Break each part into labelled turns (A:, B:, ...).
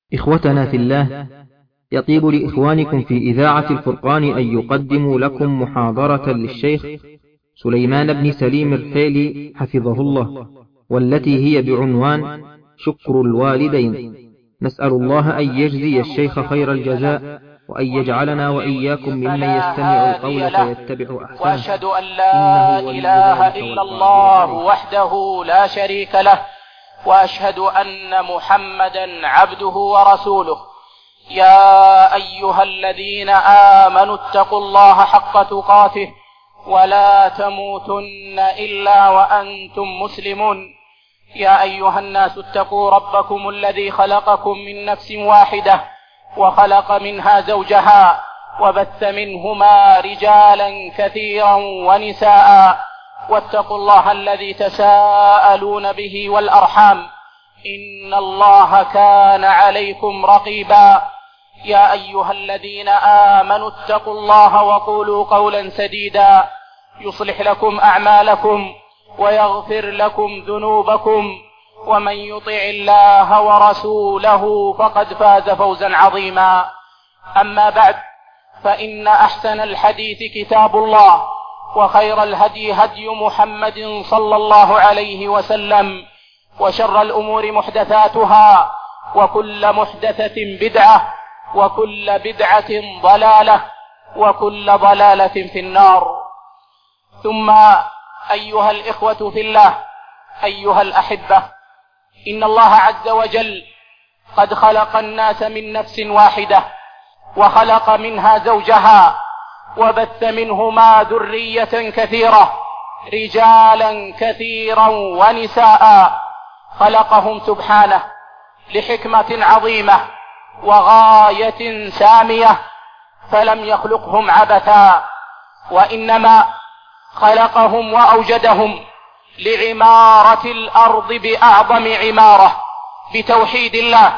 A: إخوتنا في الله، يطيب لإخوانكم في إذاعة الفرقان أن يقدموا لكم محاضرة للشيخ سليمان بن سليم الحيلي حفظه الله، والتي هي بعنوان شكر الوالدين. نسأل الله أن يجزي الشيخ خير الجزاء، وأن يجعلنا وإياكم ممن يستمع القول فيتبع أحسنه.
B: وأشهد أن لا إله إلا الله وحده لا شريك له، وأشهد أن محمدا عبده ورسوله. يا أيها الذين آمنوا اتقوا الله حق تقاته ولا تموتن إلا وأنتم مسلمون. يا أيها الناس اتقوا ربكم الذي خلقكم من نفس واحدة وخلق منها زوجها وبث منهما رجالا كثيرا ونساء، واتقوا الله الذي تساءلون به والأرحام، إن الله كان عليكم رقيبا. يا أيها الذين آمنوا اتقوا الله وقولوا قولا سديدا يصلح لكم أعمالكم ويغفر لكم ذنوبكم، ومن يطع الله ورسوله فقد فاز فوزا عظيما. أما بعد، فإن أحسن الحديث كتاب الله، وخير الهدي هدي محمد صلى الله عليه وسلم، وشر الأمور محدثاتها، وكل محدثة بدعة، وكل بدعة ضلالة، وكل ضلالة في النار. ثم أيها الإخوة في الله، أيها الأحبة، إن الله عز وجل قد خلق الناس من نفس واحدة، وخلق منها زوجها، وبث منهما ذرية كثيرة، رجالا كثيرا ونساء. خلقهم سبحانه لحكمة عظيمة وغاية سامية، فلم يخلقهم عبثا، وإنما خلقهم وأوجدهم لعمارة الأرض بأعظم عمارة، بتوحيد الله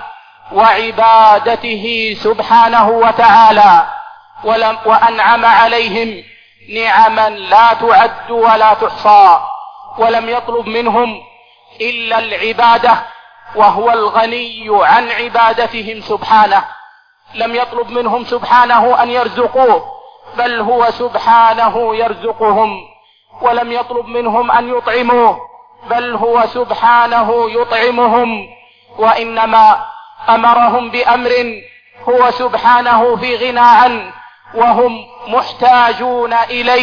B: وعبادته سبحانه وتعالى، وأنعم عليهم نعما لا تعد ولا تحصى، ولم يطلب منهم إلا العبادة، وهو الغني عن عبادتهم سبحانه. لم يطلب منهم سبحانه أن يرزقوه، بل هو سبحانه يرزقهم. ولم يطلب منهم أن يطعموه، بل هو سبحانه يطعمهم. وإنما أمرهم بأمر هو سبحانه في غنى عنه، وهم محتاجون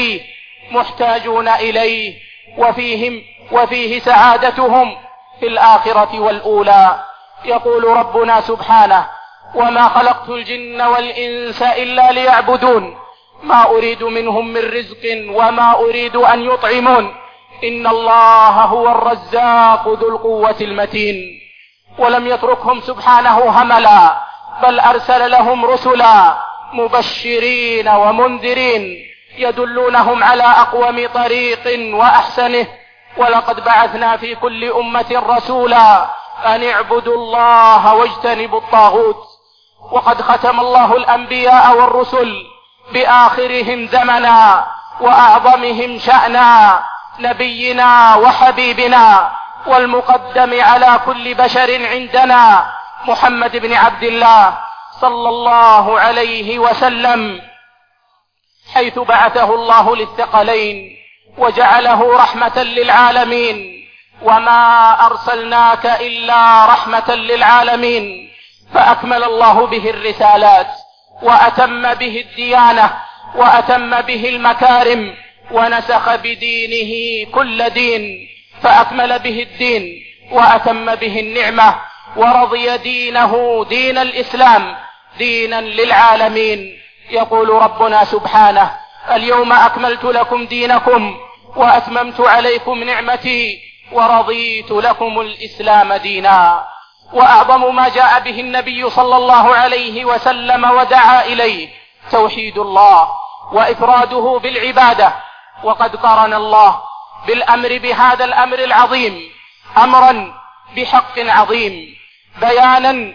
B: إليه، وفيه سعادتهم في الآخرة والأولى. يقول ربنا سبحانه: وما خلقت الجن والإنس إلا ليعبدون ما أريد منهم من رزق وما أريد أن يطعمون إن الله هو الرزاق ذو القوة المتين. ولم يتركهم سبحانه هملا، بل أرسل لهم رسلا مبشرين ومنذرين يدلونهم على أقوم طريق وأحسنه. ولقد بعثنا في كل أمة رسولا أن اعبدوا الله واجتنبوا الطاغوت. وقد ختم الله الأنبياء والرسل بآخرهم زمنا وأعظمهم شأنا نبينا وحبيبنا والمقدم على كل بشر عندنا محمد بن عبد الله صلى الله عليه وسلم، حيث بعثه الله للثقلين وجعله رحمة للعالمين. وما أرسلناك إلا رحمة للعالمين، فأكمل الله به الرسالات، وأتم به الديانة، وأتم به المكارم، ونسخ بدينه كل دين، فأكمل به الدين وأتم به النعمة، ورضي دينه دين الإسلام دينا للعالمين. يقول ربنا سبحانه: اليوم أكملت لكم دينكم وأتممت عليكم نعمتي ورضيت لكم الإسلام دينا. وأعظم ما جاء به النبي صلى الله عليه وسلم ودعا إليه توحيد الله وإفراده بالعبادة. وقد قرن الله بالأمر بهذا الأمر العظيم أمرا بحق عظيم، بيانا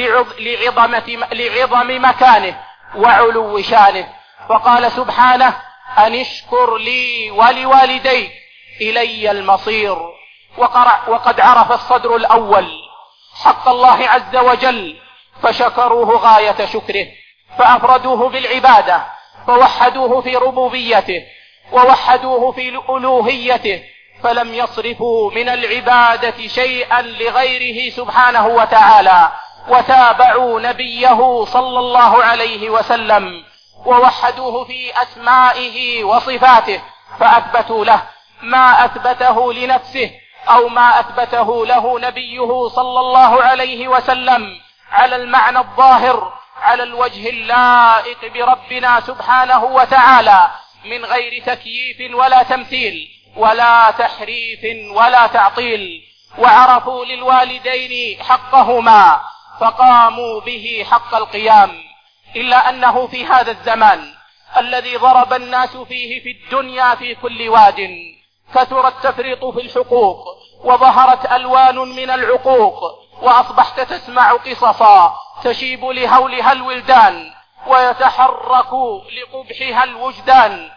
B: لعظم مكانه وعلو شانه. فقال سبحانه: أن اشكر لي ولوالديك إلي المصير. وقد عرف الصدر الأول حق الله عز وجل فشكروه غاية شكره، فأفردوه بالعبادة، فوحدوه في ربوبيته، ووحدوه في ألوهيته، فلم يصرفوا من العبادة شيئا لغيره سبحانه وتعالى، وتابعوا نبيه صلى الله عليه وسلم، ووحدوه في أسمائه وصفاته، فأثبتوا له ما أثبته لنفسه أو ما أثبته له نبيه صلى الله عليه وسلم على المعنى الظاهر، على الوجه اللائق بربنا سبحانه وتعالى، من غير تكييف ولا تمثيل ولا تحريف ولا تعطيل. وعرفوا للوالدين حقهما فقاموا به حق القيام. إلا أنه في هذا الزمان الذي ضرب الناس فيه في الدنيا في كل واد كثر التفريط في الحقوق، وظهرت ألوان من العقوق، وأصبحت تسمع قصصا تشيب لهولها الولدان ويتحرك لقبحها الوجدان.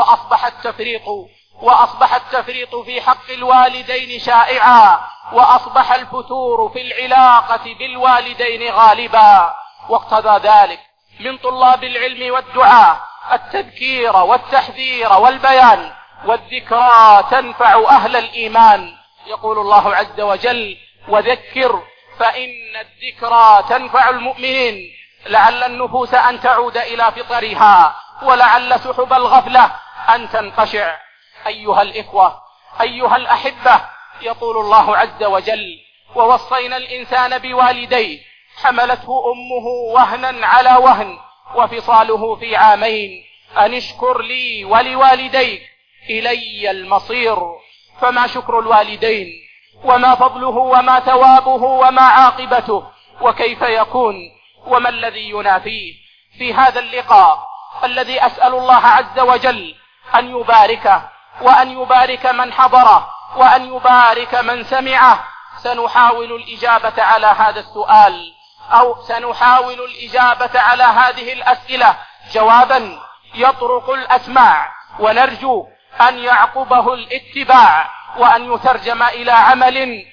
B: وأصبح التفريط في حق الوالدين شائعا، وأصبح الفتور في العلاقة بالوالدين غالبا. واقتضى ذلك من طلاب العلم والدعاء التذكير والتحذير والبيان، والذكرى تنفع أهل الإيمان. يقول الله عز وجل: وذكر فإن الذكرى تنفع المؤمنين، لعل النفوس أن تعود إلى فطرها، ولعل سحب الغفلة أن تنقشع. أيها الإخوة، أيها الأحبة، يقول الله عز وجل: ووصينا الإنسان بوالديه حملته أمه وهنا على وهن وفصاله في عامين أن اشكر لي ولوالديك إلي المصير. فما شكر الوالدين، وما فضله، وما ثوابه، وما عاقبته، وكيف يكون، وما الذي ينافيه في هذا اللقاء الذي أسأل الله عز وجل أن يباركه، وأن يبارك من حضره، وأن يبارك من سمعه. سنحاول الإجابة على هذا السؤال، أو سنحاول الإجابة على هذه الأسئلة جوابا يطرق الأسماع، ونرجو أن يعقبه الاتباع، وأن يترجم إلى عمل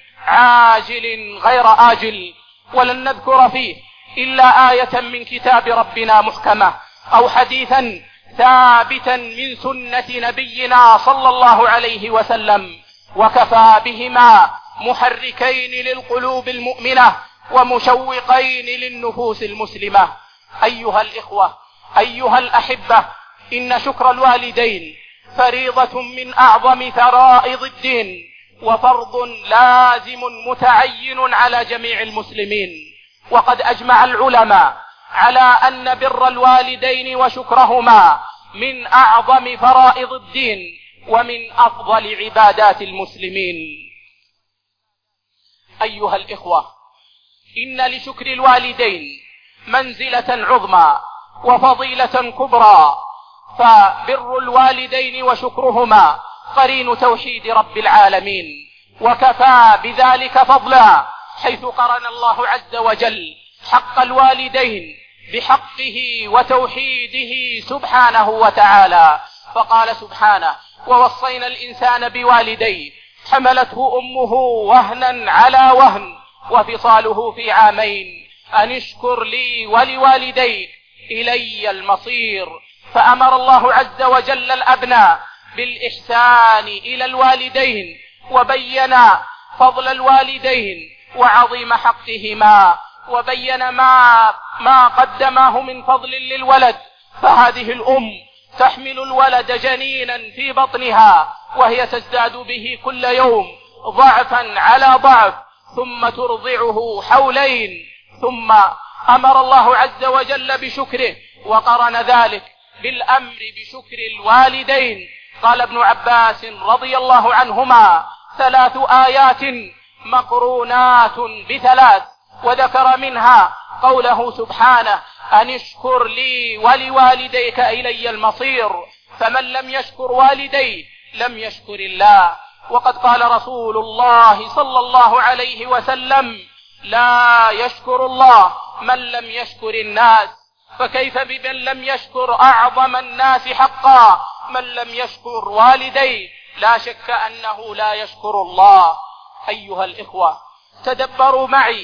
B: عاجل غير آجل. ولن نذكر فيه إلا آية من كتاب ربنا محكمة، أو حديثا ثابتا من سنة نبينا صلى الله عليه وسلم، وكفى بهما محركين للقلوب المؤمنة ومشوقين للنفوس المسلمة. أيها الإخوة، أيها الأحبة، إن شكر الوالدين فريضة من أعظم فرائض الدين، وفرض لازم متعين على جميع المسلمين. وقد أجمع العلماء على أن بر الوالدين وشكرهما من أعظم فرائض الدين ومن أفضل عبادات المسلمين. أيها الإخوة، إن لشكر الوالدين منزلة عظمى وفضيلة كبرى، فبر الوالدين وشكرهما قرين توحيد رب العالمين، وكفى بذلك فضلا، حيث قرن الله عز وجل حق الوالدين بحقه وتوحيده سبحانه وتعالى، فقال سبحانه: ووصينا الإنسان بوالديه حملته أمه وهنا على وهن وفصاله في عامين أن اشكر لي ولوالديك إلي المصير. فأمر الله عز وجل الأبناء بالإحسان إلى الوالدين، وبين فضل الوالدين وعظيم حقهما، وبين ما قدماه من فضل للولد. فهذه الأم تحمل الولد جنينا في بطنها، وهي تزداد به كل يوم ضعفا على ضعف، ثم ترضعه حولين، ثم أمر الله عز وجل بشكره، وقرن ذلك بالأمر بشكر الوالدين. قال ابن عباس رضي الله عنهما: 3 آيات مقرونات ب3، وذكر منها قوله سبحانه: أن اشكر لي ولوالديك إلي المصير. فمن لم يشكر والديه لم يشكر الله. وقد قال رسول الله صلى الله عليه وسلم: لا يشكر الله من لم يشكر الناس. فكيف بمن لم يشكر أعظم الناس حقا؟ من لم يشكر والديه لا شك أنه لا يشكر الله. أيها الإخوة، تدبروا معي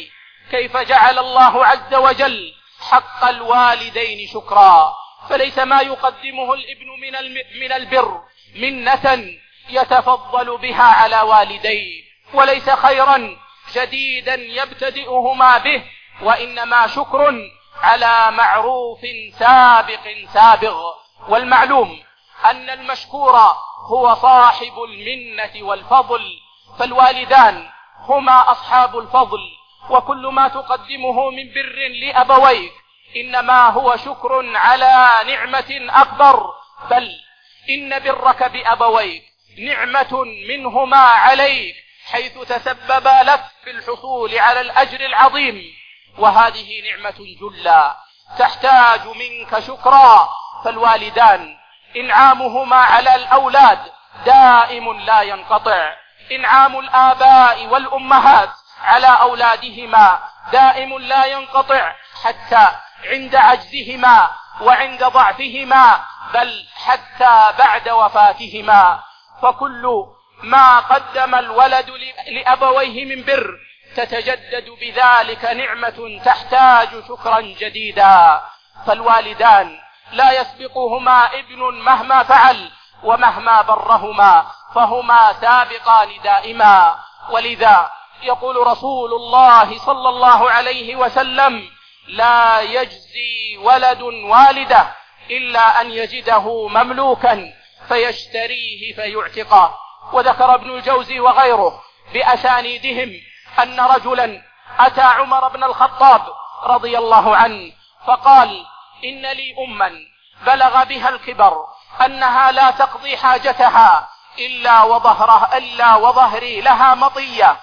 B: كيف جعل الله عز وجل حق الوالدين شكرا، فليس ما يقدمه الابن من البر منة يتفضل بها على والديه، وليس خيرا جديدا يبتدئهما به، وإنما شكر على معروف سابغ. والمعلوم أن المشكور هو صاحب المنة والفضل، فالوالدان هما أصحاب الفضل، وكل ما تقدمه من بر لأبويك إنما هو شكر على نعمة أكبر، بل إن برك بأبويك نعمة منهما عليك، حيث تسبب لك في الحصول على الأجر العظيم، وهذه نعمة جلة تحتاج منك شكرا. فالوالدان إنعامهما على الأولاد دائم لا ينقطع، إنعام الآباء والأمهات على أولادهما دائم لا ينقطع، حتى عند عجزهما وعند ضعفهما، بل حتى بعد وفاتهما. فكل ما قدم الولد لأبويه من بر تتجدد بذلك نعمة تحتاج شكرا جديدا. فالوالدان لا يسبقهما ابن مهما فعل، ومهما برهما فهما سابقان دائما. ولذا يقول رسول الله صلى الله عليه وسلم: لا يجزي ولد والده إلا أن يجده مملوكا فيشتريه فيعتقه. وذكر ابن الجوزي وغيره بأسانيدهم أن رجلا أتى عمر بن الخطاب رضي الله عنه فقال: إن لي أما بلغ بها الكبر أنها لا تقضي حاجتها إلا وظهري لها مطية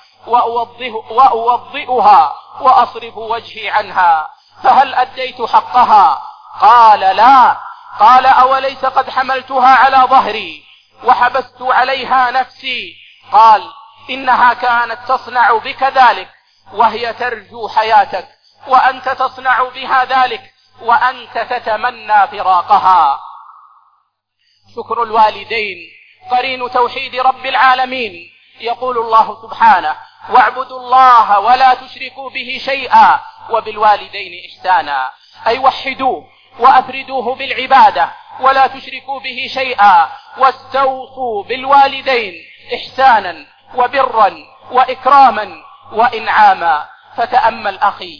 B: وأوضئها وأصرف وجهي عنها، فهل أديت حقها؟ قال: لا. قال: أوليس قد حملتها على ظهري وحبست عليها نفسي؟ قال: إنها كانت تصنع بك ذلك وهي ترجو حياتك، وأنت تصنع بها ذلك وأنت تتمنى فراقها. شكر الوالدين قرين توحيد رب العالمين. يقول الله سبحانه: واعبدوا الله ولا تشركوا به شيئا وبالوالدين إحسانا، أي وحدوه وأفردوه بالعبادة ولا تشركوا به شيئا، واستوصوا بالوالدين إحسانا وبرا وإكراما وإنعاما. فتأمل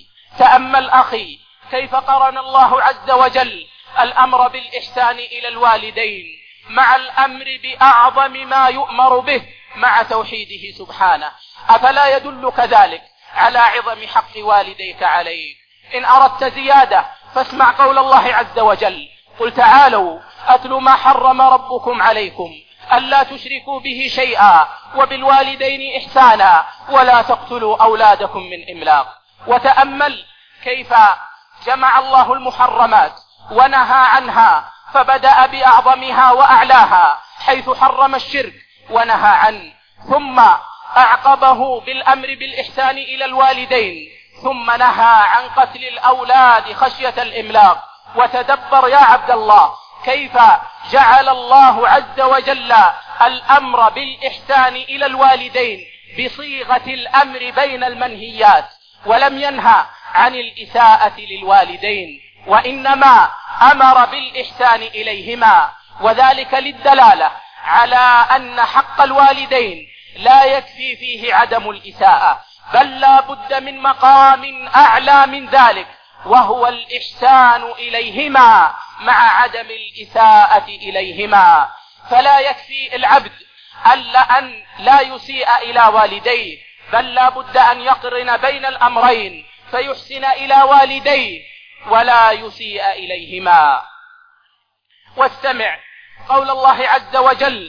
B: أخي كيف قرن الله عز وجل الأمر بالإحسان إلى الوالدين مع الأمر بأعظم ما يؤمر به مع توحيده سبحانه. أفلا يدلك ذلك على عظم حق والديك عليك؟ إن أردت زيادة فاسمع قول الله عز وجل: قل تعالوا أتل ما حرم ربكم عليكم ألا تشركوا به شيئا وبالوالدين إحسانا ولا تقتلوا أولادكم من إملاق. وتأمل كيف جمع الله المحرمات ونهى عنها، فبدأ بأعظمها وأعلاها حيث حرم الشرك ونهى عنه، ثم أعقبه بالأمر بالإحسان إلى الوالدين، ثم نهى عن قتل الأولاد خشية الإملاق. وتدبر يا عبد الله كيف جعل الله عز وجل الأمر بالإحسان إلى الوالدين بصيغة الأمر بين المنهيات، ولم ينهى عن الإساءة للوالدين، وإنما أمر بالإحسان إليهما، وذلك للدلالة على أن حق الوالدين لا يكفي فيه عدم الإساءة، بل لا بد من مقام أعلى من ذلك، وهو الإحسان إليهما مع عدم الإساءة إليهما. فلا يكفي العبد أن لا يسيء إلى والديه، بل لا بد أن يقرن بين الأمرين، فيحسن إلى والديه ولا يسيء إليهما. واستمع قول الله عز وجل: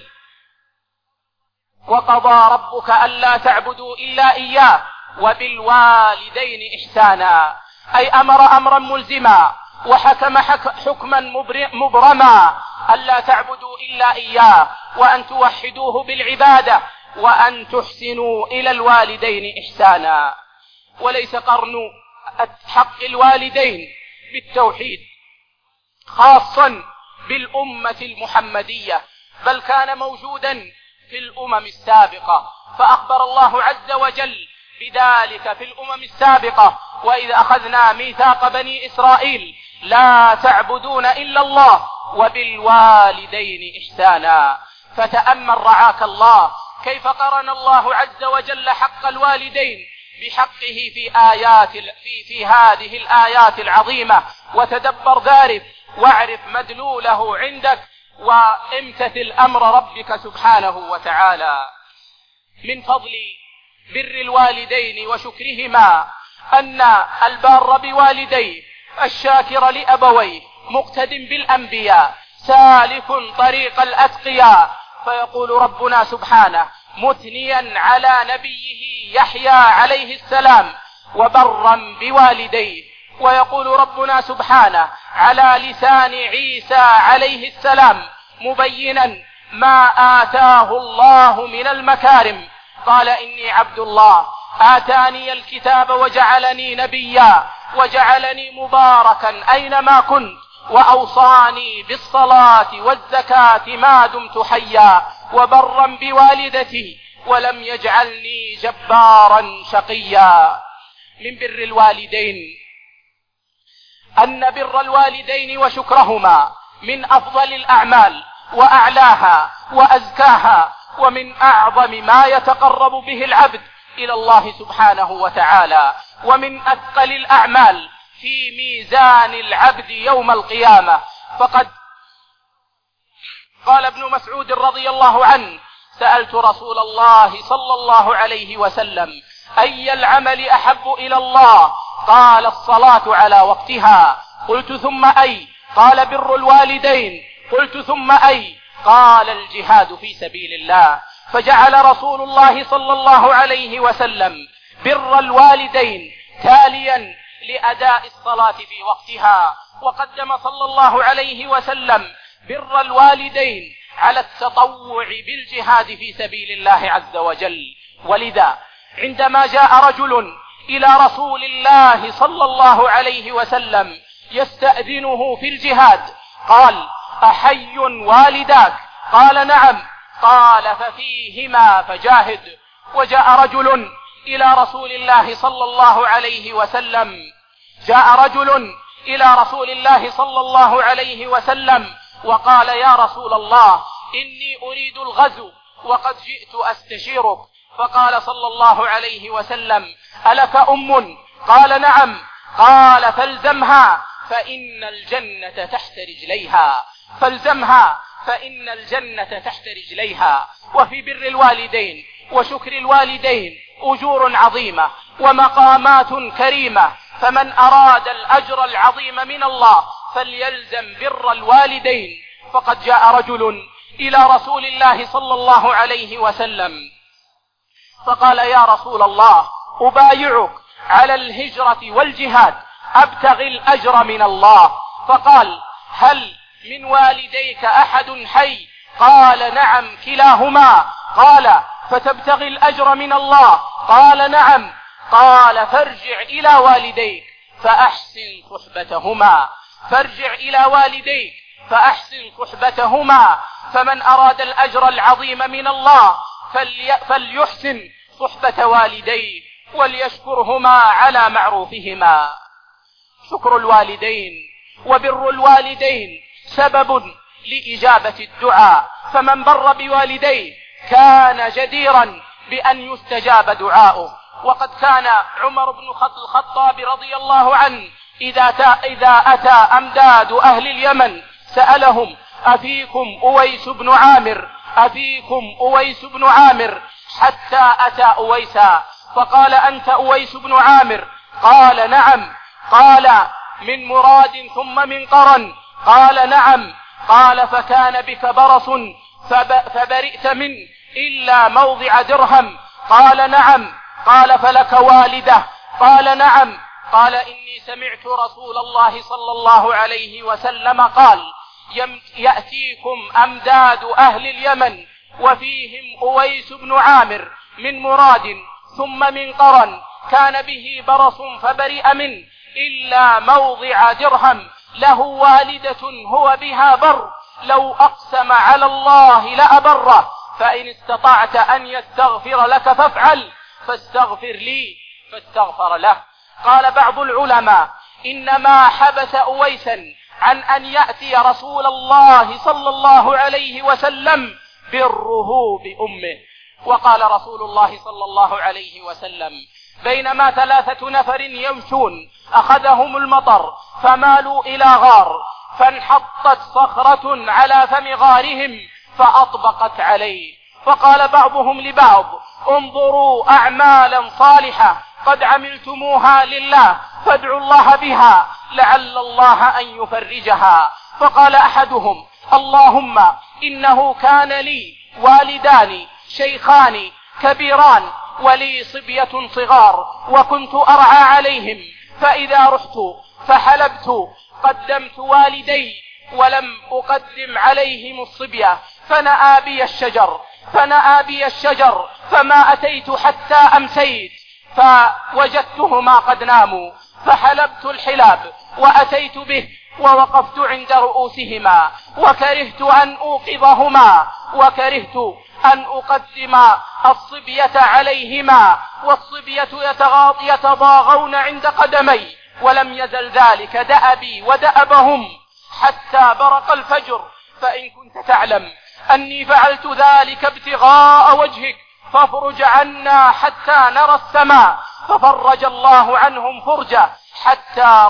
B: وقضى ربك ألا تعبدوا إلا إياه وبالوالدين إحسانا، أي أمر أمرا ملزما وحكم حكما مبرما ألا تعبدوا إلا إياه، وأن توحدوه بالعبادة، وأن تحسنوا إلى الوالدين إحسانا. وليس قرن حق الوالدين بالتوحيد خاصا بالأمة المحمدية، بل كان موجودا في الأمم السابقة. فأخبر الله عز وجل بذلك في الأمم السابقة: وإذ أخذنا ميثاق بني إسرائيل لا تعبدون إلا الله وبالوالدين إحسانا. فتأمل رعاك الله كيف قرن الله عز وجل حق الوالدين بحقه في هذه الآيات العظيمة، وتدبر ذلك واعرف مدلوله عندك وامتثل أمر ربك سبحانه وتعالى. من فضل بر الوالدين وشكرهما أن البار بوالديه الشاكر لأبويه مقتد بالأنبياء سالك طريق الأتقياء. فيقول ربنا سبحانه مثنيا على نبيه يحيى عليه السلام: وبرا بوالديه. ويقول ربنا سبحانه على لسان عيسى عليه السلام مبينا ما آتاه الله من المكارم: قال إني عبد الله آتاني الكتاب وجعلني نبيا وجعلني مباركا أينما كنت وأوصاني بالصلاة والزكاة ما دمت حيا وبرا بوالدتي ولم يجعلني جبارا شقيا. من بر الوالدين أن بر الوالدين وشكرهما من أفضل الأعمال وأعلاها وأزكاها، ومن أعظم ما يتقرب به العبد إلى الله سبحانه وتعالى، ومن أثقل الأعمال في ميزان العبد يوم القيامة. فقد قال ابن مسعود رضي الله عنه: سألت رسول الله صلى الله عليه وسلم: أي العمل أحب إلى الله؟ قال: الصلاة على وقتها. قلت: ثم أي؟ قال: بر الوالدين. قلت: ثم أي؟ قال: الجهاد في سبيل الله. فجعل رسول الله صلى الله عليه وسلم بر الوالدين تاليا لأداء الصلاة في وقتها، وقدم صلى الله عليه وسلم بر الوالدين على التطوع بالجهاد في سبيل الله عز وجل. ولذا عندما جاء رجل إلى رسول الله صلى الله عليه وسلم يستأذنه في الجهاد قال: أحي والداك؟ قال: نعم. قال: ففيهما فجاهد. وجاء رجل إلى رسول الله صلى الله عليه وسلم وقال: يا رسول الله، إني أريد الغزو وقد جئت أستشيرك. فقال صلى الله عليه وسلم: ألك أم؟ قال: نعم. قال: فالزمها فإن الجنة تحت رجليها. فالزمها فإن الجنة تحت رجليها. وفي بر الوالدين وشكر الوالدين أجور عظيمة ومقامات كريمة، فمن أراد الأجر العظيم من الله فليلزم بر الوالدين. فقد جاء رجل إلى رسول الله صلى الله عليه وسلم فقال: يا رسول الله، أبايعك على الهجرة والجهاد أبتغي الأجر من الله. فقال: هل من والديك أحد حي؟ قال: نعم كلاهما. قال: فتبتغي الأجر من الله؟ قال: نعم. قال: فارجع إلى والديك فأحسن صحبتهما. فمن أراد الأجر العظيم من الله فليحسن صحبة والديه وليشكرهما على معروفهما. شكر الوالدين وبر الوالدين سبب لإجابة الدعاء، فمن بر بوالديه كان جديرا بأن يستجاب دعاؤه. وقد كان عمر بن الخطاب رضي الله عنه إذا أتى أمداد أهل اليمن سألهم: أفيكم أويس بن عامر؟ حتى أتى أويسا فقال: أنت أويس بن عامر؟ قال: نعم. قال: من مراد ثم من قرن؟ قال: نعم. قال: فكان بك برص فبرئت منه إلا موضع درهم؟ قال: نعم. قال: فلك والدة؟ قال: نعم. قال: إني سمعت رسول الله صلى الله عليه وسلم قال: يأتيكم أمداد أهل اليمن وفيهم أويس بن عامر من مراد ثم من قرن، كان به برص فبرئ منه إلا موضع درهم، له والدة هو بها بر، لو أقسم على الله لأبره، فإن استطعت أن يستغفر لك فافعل، فاستغفر لي فاستغفر له. قال بعض العلماء إنما حبس أويسا عن أن يأتي رسول الله صلى الله عليه وسلم بره بأمه. وقال رسول الله صلى الله عليه وسلم: بينما 3 نفر يمشون أخذهم المطر فمالوا إلى غار، فانحطت صخرة على فم غارهم فأطبقت عليه، فقال بعضهم لبعض: انظروا أعمالا صالحة قد عملتموها لله فادعوا الله بها لعل الله أن يفرجها. فقال أحدهم: اللهم إنه كان لي والدان شيخان كبيران ولي صبية صغار وكنت أرعى عليهم، فإذا رحت فحلبت قدمت والدي ولم أقدم عليهم الصبية، فنأى بي الشجر فما أتيت حتى أمسيت فوجدتهما قد ناموا، فحلبت الحلاب وأتيت به ووقفت عند رؤوسهما، وكرهت أن أوقظهما وكرهت أن أقدم الصبية عليهما، والصبية يتضاغون عند قدمي، ولم يزل ذلك دأبي ودأبهم حتى برق الفجر، فإن كنت تعلم أني فعلت ذلك ابتغاء وجهك فافرج عنا حتى نرى السماء، ففرج الله عنهم فرجة حتى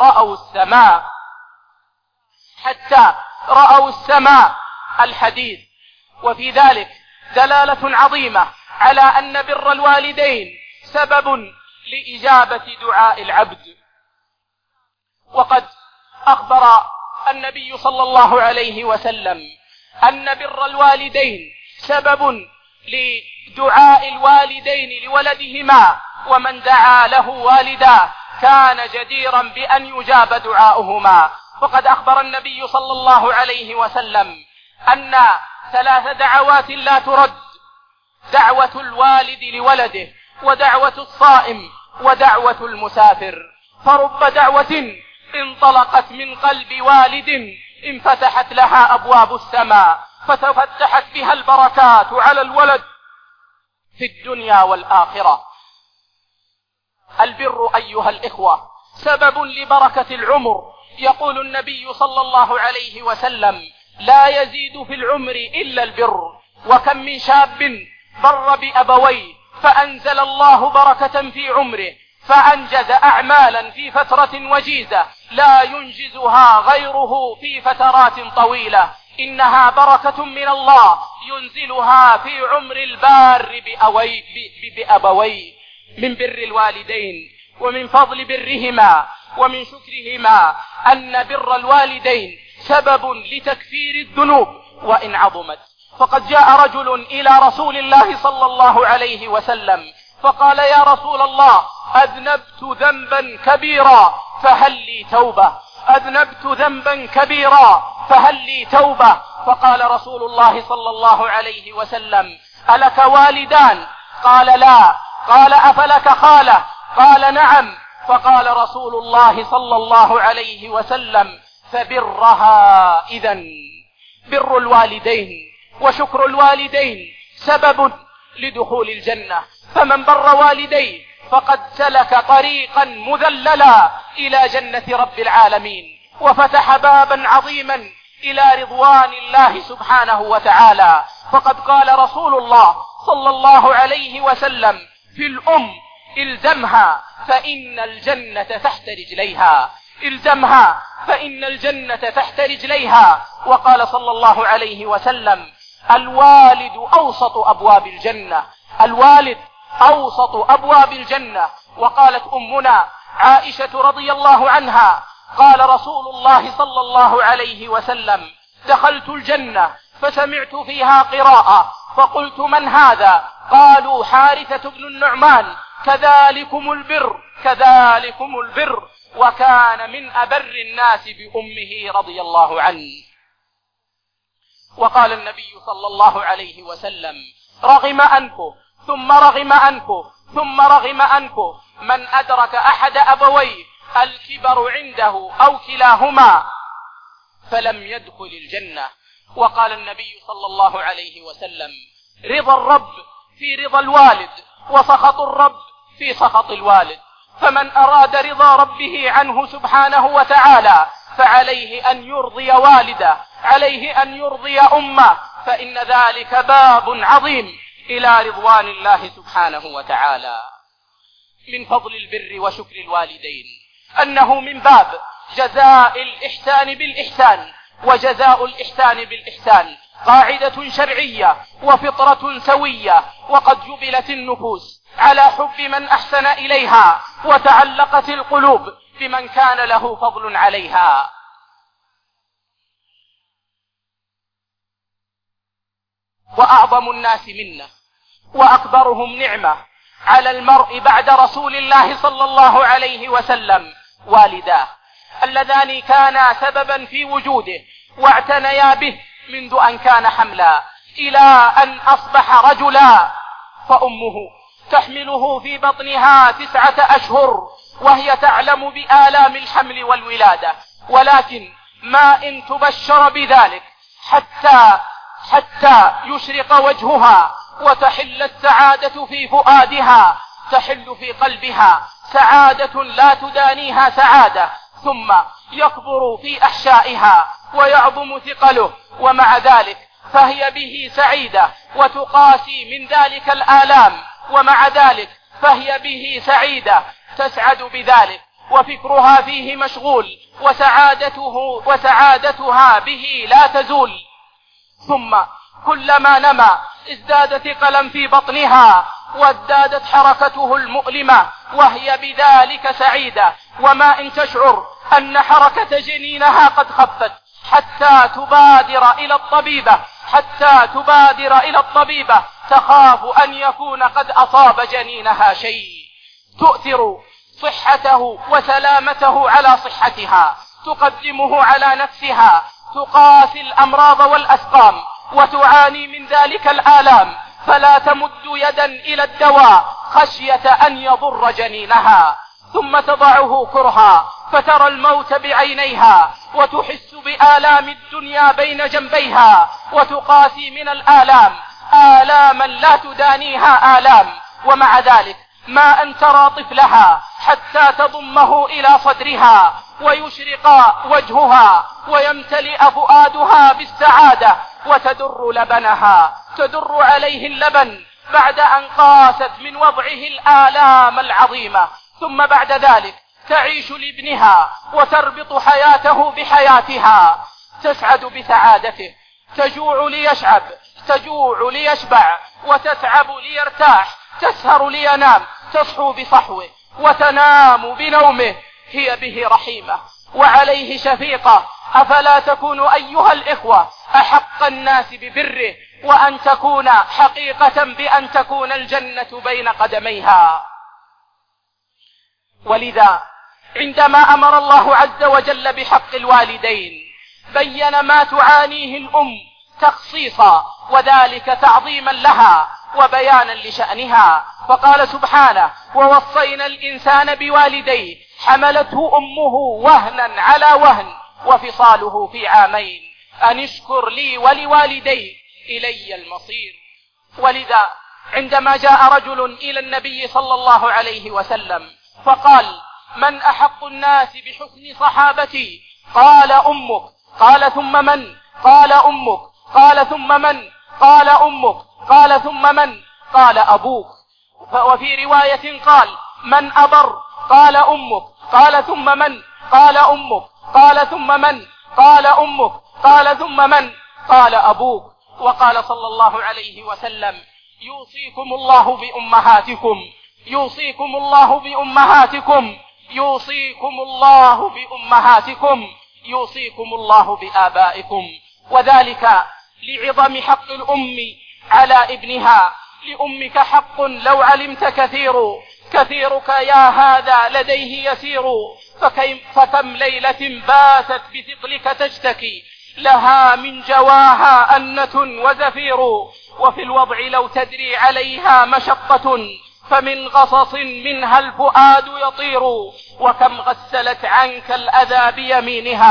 B: رأوا السماء الحديث. وفي ذلك دلالة عظيمة على أن بر الوالدين سبب لإجابة دعاء العبد. وقد أخبر النبي صلى الله عليه وسلم أن بر الوالدين سبب لدعاء الوالدين لولدهما، ومن دعا له والداه كان جديرا بأن يجاب دعاؤهما. فقد أخبر النبي صلى الله عليه وسلم أن 3 دعوات لا ترد: دعوة الوالد لولده، ودعوة الصائم، ودعوة المسافر. فرب دعوة انطلقت من قلب والد انفتحت لها أبواب السماء، فتفتحت بها البركات على الولد في الدنيا والآخرة. البر أيها الإخوة سبب لبركة العمر. يقول النبي صلى الله عليه وسلم: لا يزيد في العمر إلا البر، وكم من شاب بر بأبويه فأنزل الله بركة في عمره، فأنجز أعمالا في فترة وجيزة لا ينجزها غيره في فترات طويلة. إنها بركة من الله ينزلها في عمر البار بأبويه. من بر الوالدين ومن فضل برهما ومن شكرهما أن بر الوالدين سبب لتكفير الذنوب وإن عظمت. فقد جاء رجل إلى رسول الله صلى الله عليه وسلم فقال: يا رسول الله، أذنبت ذنبا كبيرا فهل لي توبة؟ أذنبت ذنبا كبيرا فهل لي توبة؟ فقال رسول الله صلى الله عليه وسلم: ألك والدان؟ قال: لا. قال: أفلك خالة؟ قال: نعم. فقال رسول الله صلى الله عليه وسلم: فبرها إذن. بر الوالدين وشكر الوالدين سبب لدخول الجنة، فمن بر والديه فقد سلك طريقا مذللا إلى جنة رب العالمين، وفتح بابا عظيما إلى رضوان الله سبحانه وتعالى. فقد قال رسول الله صلى الله عليه وسلم: في الأم إلزمها فإن الجنة تحت رجليها، إلزمها فإن الجنة تحت رجليها. وقال صلى الله عليه وسلم: الوالد أوسط أبواب الجنة، الوالد أوسط أبواب الجنة. وقالت أمنا عائشة رضي الله عنها: قال رسول الله صلى الله عليه وسلم: دخلت الجنة فسمعت فيها قراءة فقلت: من هذا؟ قالوا: حارثة بن النعمان. كذلكم البر، كذلكم البر. وكان من أبر الناس بأمه رضي الله عنه. وقال النبي صلى الله عليه وسلم: رغم أنفه ثم رغم أنفه ثم رغم أنفه من أدرك أحد أبويه الكبر عنده أو كلاهما فلم يدخل الجنة. وقال النبي صلى الله عليه وسلم: رضا الرب في رضا الوالد، وسخط الرب في سخط الوالد. فمن أراد رضا ربه عنه سبحانه وتعالى فعليه أن يرضي والده، عليه أن يرضي أمه، فإن ذلك باب عظيم إلى رضوان الله سبحانه وتعالى. من فضل البر وشكر الوالدين أنه من باب جزاء الإحسان بالإحسان، وجزاء الإحسان بالإحسان قاعدة شرعية وفطرة سوية، وقد جبلت النفوس على حب من أحسن إليها، وتعلقت القلوب بمن كان له فضل عليها. وأعظم الناس منة وأكبرهم نعمة على المرء بعد رسول الله صلى الله عليه وسلم والداه، اللذان كانا سببا في وجوده واعتنيا به منذ أن كان حملا إلى أن أصبح رجلا. فأمه تحمله في بطنها 9 أشهر وهي تعلم بآلام الحمل والولادة، ولكن ما إن تبشر بذلك حتى يشرق وجهها وتحل السعادة في فؤادها، تحل في قلبها سعادة لا تدانيها سعادة، ثم يكبر في أحشائها ويعظم ثقله، ومع ذلك فهي به سعيدة وتقاسي من ذلك الآلام، ومع ذلك فهي به سعيدة تسعد بذلك، وفكرها فيه مشغول، وسعادتها به لا تزول. ثم كلما نما ازداد ثقلا في بطنها وازدادت حركته المؤلمة وهي بذلك سعيدة، وما إن تشعر أن حركة جنينها قد خفت حتى تبادر إلى الطبيبة تخاف أن يكون قد أصاب جنينها شيء، تؤثر صحته وسلامته على صحتها، تقدمه على نفسها، تقاسي الأمراض والأسقام وتعاني من ذلك الآلام، فلا تمد يدا إلى الدواء خشية أن يضر جنينها، ثم تضعه كرها فترى الموت بعينيها، وتحس بآلام الدنيا بين جنبيها، وتقاسي من الآلام آلاما لا تدانيها آلام، ومع ذلك ما أن ترى طفلها حتى تضمه إلى صدرها ويشرق وجهها ويمتلئ فؤادها بالسعادة، وتدر لبنها، تدر عليه اللبن بعد أن قاست من وضعه الآلام العظيمة، ثم بعد ذلك تعيش لابنها وتربط حياته بحياتها، تسعد بسعادته، تجوع ليشبع، وتتعب ليرتاح، تسهر لينام، تصحو بصحوه وتنام بنومه، هي به رحيمة وعليه شفيقة. أفلا تكون أيها الإخوة أحق الناس ببره، وأن تكون حقيقة بأن تكون الجنة بين قدميها. ولذا عندما أمر الله عز وجل بحق الوالدين بين ما تعانيه الأم تخصيصا، وذلك تعظيما لها وبيانا لشأنها، فقال سبحانه: ووصينا الإنسان بوالديه حملته أمه وهنا على وهن وفصاله في 2 عام أن اشكر لي ولوالديك إلي المصير. ولذا عندما جاء رجل إلى النبي صلى الله عليه وسلم فقال: من أحق الناس بحسن صحابتي؟ قال: أمك. قال: ثم من؟ قال: أمك. قال: ثم من؟ قال: أمك. قال: ثم من؟ قال: أبوك. وفي رواية قال: من أبر؟ قال: أمك. قال: ثم من؟ قال: أمك. قال: ثم من؟ قال: أمك. قال: ثم من؟ قال: أبوك. وقال صلى الله عليه وسلم: يوصيكم الله بأمهاتكم، يوصيكم الله بأمهاتكم، يوصيكم الله بأمهاتكم، يوصيكم الله بآبائكم. وذلك لعظم حق الأم على ابنها. لأمك حق لو علمت كثيرك يا هذا لديه يسير، فكم ليلة باتت بثقلك تشتكي، لها من جواها أنة وزفير، وفي الوضع لو تدري عليها مشقة، فمن غصص منها الفؤاد يطير، وكم غسلت عنك الأذى بيمينها،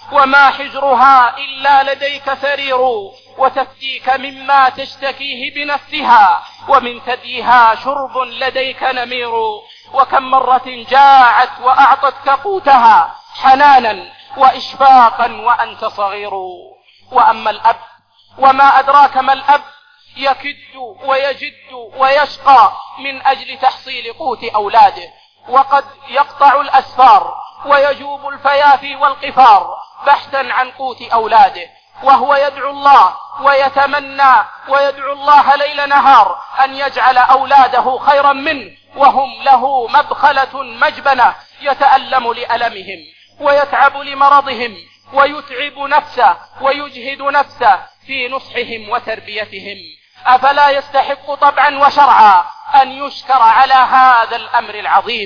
B: وما حجرها إلا لديك سرير، وتفتيك مما تشتكيه بنفسها، ومن ثديها شرب لديك نمير. وكم مرة جاعت وأعطتك قوتها حنانا وإشفاقا وأنت صغير. وأما الأب، وما أدراك ما الأب، يكد ويجد ويشقى من أجل تحصيل قوت أولاده، وقد يقطع الأسفار ويجوب الفيافي والقفار بحثا عن قوت أولاده، وهو يدعو الله ويتمنى ويدعو الله ليل نهار أن يجعل أولاده خيرا منه، وهم له مبخلة مجبنة، يتألم لألمهم ويتعب لمرضهم ويتعب نفسه ويجهد نفسه في نصحهم وتربيتهم. أفلا يستحق طبعا وشرعا أن يشكر على هذا الأمر العظيم؟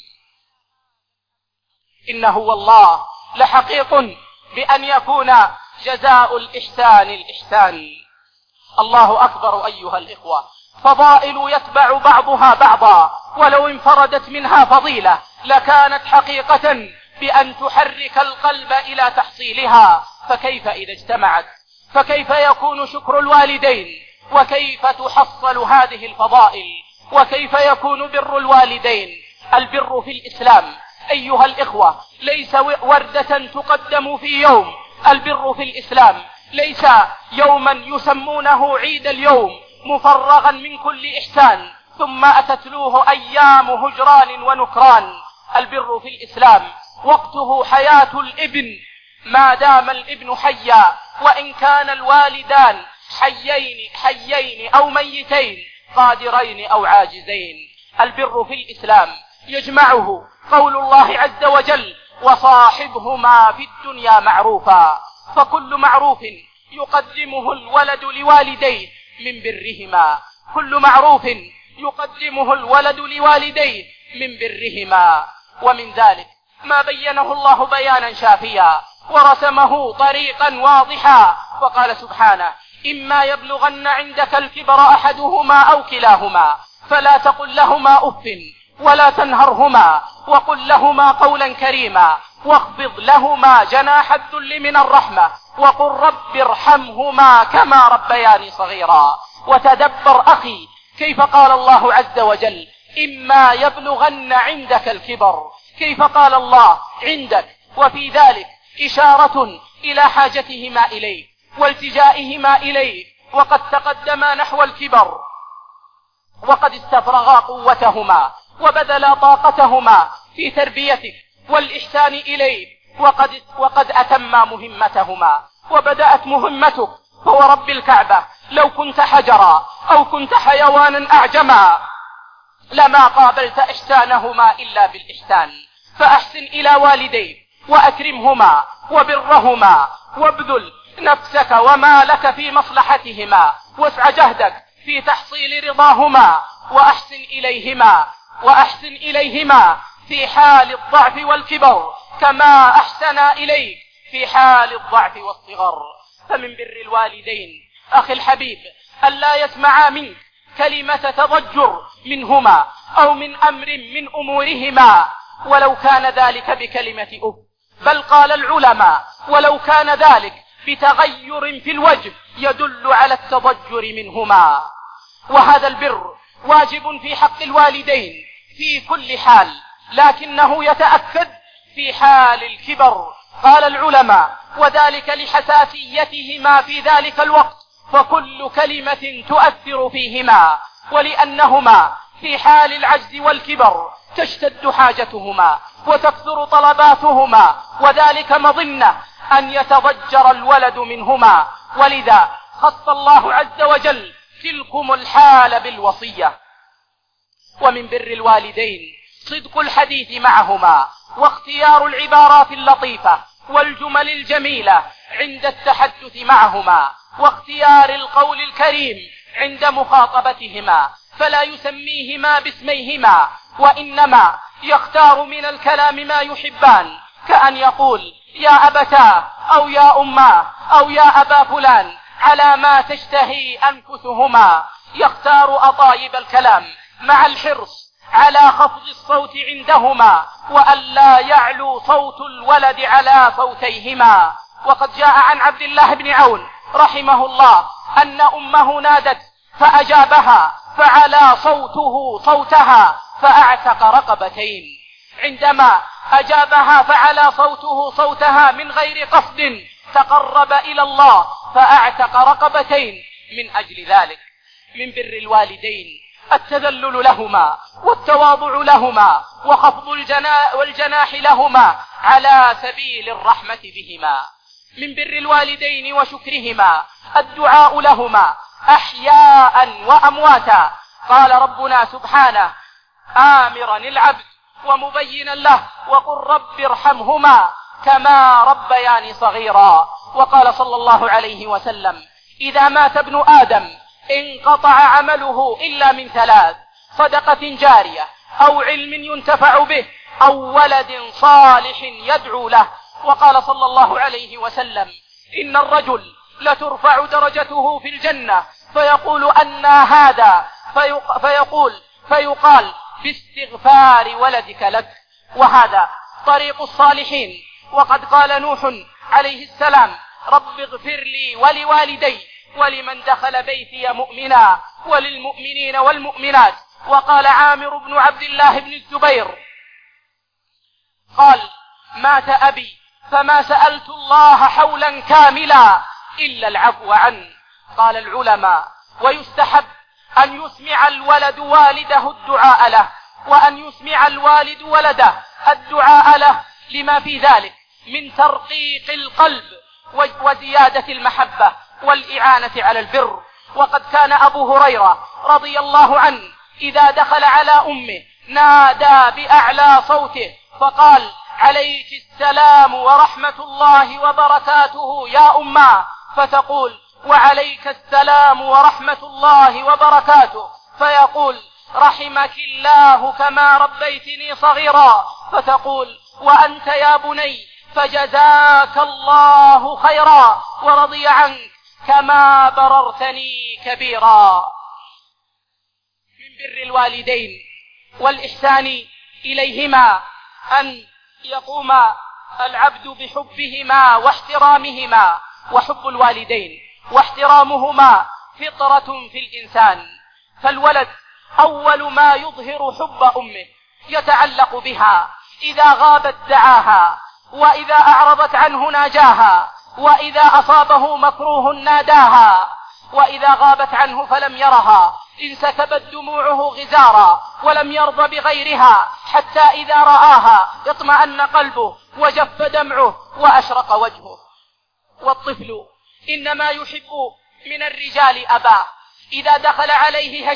B: إنه والله لحقيق بأن يكون جزاء الإحسان الإحسان. الله أكبر أيها الإخوة. فضائل يتبع بعضها بعضا، ولو انفردت منها فضيلة لكانت حقيقة بأن تحرك القلب إلى تحصيلها، فكيف إذا اجتمعت؟ فكيف يكون شكر الوالدين؟ وكيف تحصل هذه الفضائل؟ وكيف يكون بر الوالدين؟ البر في الإسلام أيها الإخوة ليس وردة تقدم في يوم. البر في الإسلام ليس يوما يسمونه عيد اليوم مفرغا من كل إحسان ثم أتتلوه أيام هجران ونكران. البر في الإسلام وقته حياة الابن ما دام الابن حيا، وإن كان الوالدان حيين أو ميتين، قادرين أو عاجزين. البر في الإسلام يجمعه قول الله عز وجل: وصاحبهما في الدنيا معروفا. فكل معروف يقدمه الولد لوالديه من برهما، كل معروف يقدمه الولد لوالديه من برهما. ومن ذلك ما بينه الله بيانا شافيا ورسمه طريقا واضحا، فقال سبحانه: إما يبلغن عندك الكبر أحدهما أو كلاهما فلا تقل لهما أف ولا تنهرهما وقل لهما قولا كريما واخفض لهما جناح الذل من الرحمة وقل رب ارحمهما كما ربياني صغيرا. وتدبر أخي كيف قال الله عز وجل: إما يبلغن عندك الكبر، كيف قال الله عندك؟ وفي ذلك إشارة إلى حاجتهما إليه والتجائهما إليه، وقد تقدما نحو الكبر وقد استفرغا قوتهما وبذلا طاقتهما في تربيتك والإحسان إليه، وقد أتما مهمتهما وبدأت مهمتك. فورب الكعبة لو كنت حجرا أو كنت حيوانا أعجما لما قابلت إحسانهما إلا بالإحسان. فأحسن إلى والديك وأكرمهما وبرهما وابذل نفسك ومالك في مصلحتهما واسع جهدك في تحصيل رضاهما، وأحسن إليهما في حال الضعف والكبر كما أحسن إليك في حال الضعف والصغر. فمن بر الوالدين أخي الحبيب ألا يسمعا منك كلمة تضجر منهما أو من أمر من أمورهما ولو كان ذلك بكلمة أف، بل قال العلماء ولو كان ذلك بتغير في الوجه يدل على التضجر منهما. وهذا البر واجب في حق الوالدين في كل حال، لكنه يتأكد في حال الكبر. قال العلماء: وذلك لحساسيتهما في ذلك الوقت، فكل كلمة تؤثر فيهما، ولأنهما في حال العجز والكبر تشتد حاجتهما وتكثر طلباتهما، وذلك مظنة أن يتضجر الولد منهما. ولذا خص الله عز وجل تلكم الحال بالوصية. ومن بر الوالدين صدق الحديث معهما واختيار العبارات اللطيفة والجمل الجميلة عند التحدث معهما، واختيار القول الكريم عند مخاطبتهما، فلا يسميهما باسميهما وإنما يختار من الكلام ما يحبان، كأن يقول: يا أبتاه أو يا أماه أو يا أبا فلان، على ما تشتهي أنفسهما. يختار أطايب الكلام مع الحرص على خفض الصوت عندهما وألا يعلو صوت الولد على صوتيهما. وقد جاء عن عبد الله بن عون رحمه الله أن أمه نادت فأجابها فعلى صوته صوتها فأعتق رقبتين. عندما أجابها فعلى صوته صوتها من غير قصد تقرب إلى الله فأعتق رقبتين من أجل ذلك. من بر الوالدين التذلل لهما والتواضع لهما وخفض والجناح لهما على سبيل الرحمة بهما. من بر الوالدين وشكرهما الدعاء لهما أحياء وأمواتا. قال ربنا سبحانه آمرا العبد ومبينا له وقل رب ارحمهما كما ربياني صغيرا. وقال صلى الله عليه وسلم إذا مات ابن آدم انقطع عمله إلا من ثلاث: صدقة جارية أو علم ينتفع به أو ولد صالح يدعو له. وقال صلى الله عليه وسلم إن الرجل لترفع درجته في الجنة فيقول أنى هذا فيقال باستغفار ولدك لك. وهذا طريق الصالحين. وقد قال نوح عليه السلام رب اغفر لي ولوالدي ولمن دخل بيتي مؤمنا وللمؤمنين والمؤمنات. وقال عامر بن عبد الله بن الزبير قال مات أبي فما سألت الله حولا كاملا إلا العفو عنه. قال العلماء ويستحب أن يسمع الولد والده الدعاء له وأن يسمع الوالد ولده الدعاء له لما في ذلك من ترقيق القلب وزيادة المحبة والإعانة على البر. وقد كان أبو هريرة رضي الله عنه إذا دخل على أمه نادى بأعلى صوته فقال عليك السلام ورحمة الله وبركاته يا أمه، فتقول وعليك السلام ورحمة الله وبركاته، فيقول رحمك الله كما ربيتني صغيرا، فتقول وأنت يا بني فجزاك الله خيرا ورضي عنك كما بررتني كبيرا. من بر الوالدين والإحسان إليهما أن يقوم العبد بحبهما واحترامهما. وحب الوالدين واحترامهما فطرة في الإنسان، فالولد أول ما يظهر حب أمه يتعلق بها، إذا غابت دعاها، وإذا أعرضت عنه ناجاها، وإذا أصابه مكروه ناداها، وإذا غابت عنه فلم يرها انسكبت دموعه غزارا ولم يرضى بغيرها، حتى إذا رآها اطمأن قلبه وجف دمعه وأشرق وجهه. والطفل إنما يحب من الرجال أباه، إذا دخل عليه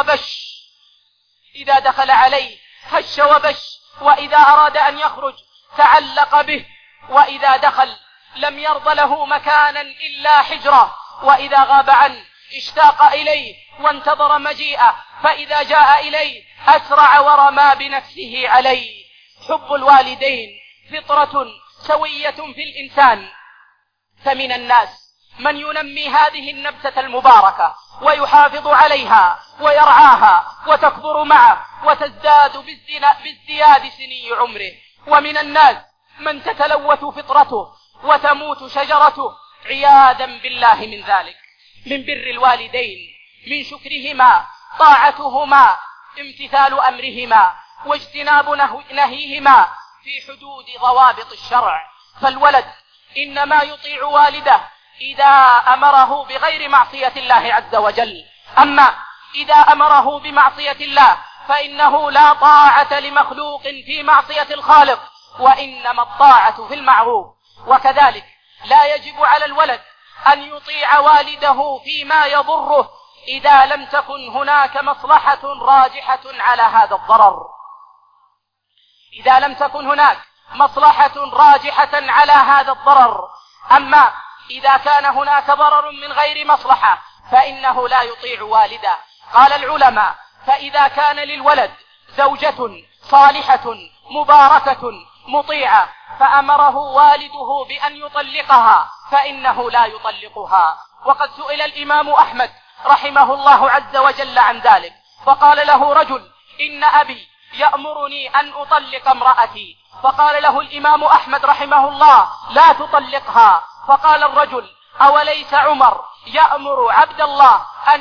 B: هش وبش، وإذا أراد أن يخرج تعلق به، وإذا دخل لم يرضى له مكانا إلا حجره، وإذا غاب عنه اشتاق إليه وانتظر مجيئه، فإذا جاء إليه أسرع ورمى بنفسه عليه. حب الوالدين فطرة سوية في الإنسان، فمن الناس من ينمي هذه النبتة المباركة ويحافظ عليها ويرعاها وتكبر معه وتزداد بازدياد سني عمره، ومن الناس من تتلوث فطرته وتموت شجرته عياذا بالله من ذلك. من بر الوالدين من شكرهما طاعتهما، امتثال أمرهما واجتناب نهيهما في حدود ضوابط الشرع. فالولد إنما يطيع والده إذا أمره بغير معصية الله عز وجل، أما إذا أمره بمعصية الله فإنه لا طاعة لمخلوق في معصية الخالق، وإنما الطاعة في المعروف. وكذلك لا يجب على الولد أن يطيع والده فيما يضره إذا لم تكن هناك مصلحة راجحة على هذا الضرر. إذا لم تكن هناك مصلحة راجحة على هذا الضرر، أما إذا كان هناك ضرر من غير مصلحة فإنه لا يطيع والده. قال العلماء فإذا كان للولد زوجة صالحة مباركة مطيعة فأمره والده بأن يطلقها فإنه لا يطلقها. وقد سئل الإمام أحمد رحمه الله عز وجل عن ذلك، فقال له رجل إن أبي يأمرني أن أطلق امرأتي. فقال له الإمام أحمد رحمه الله: لا تطلقها. فقال الرجل: أوليس عمر يأمر عبد الله أن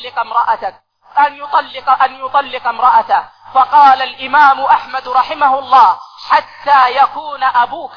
B: يطلق امرأته؟ فقال الإمام أحمد رحمه الله: حتى يكون أبوك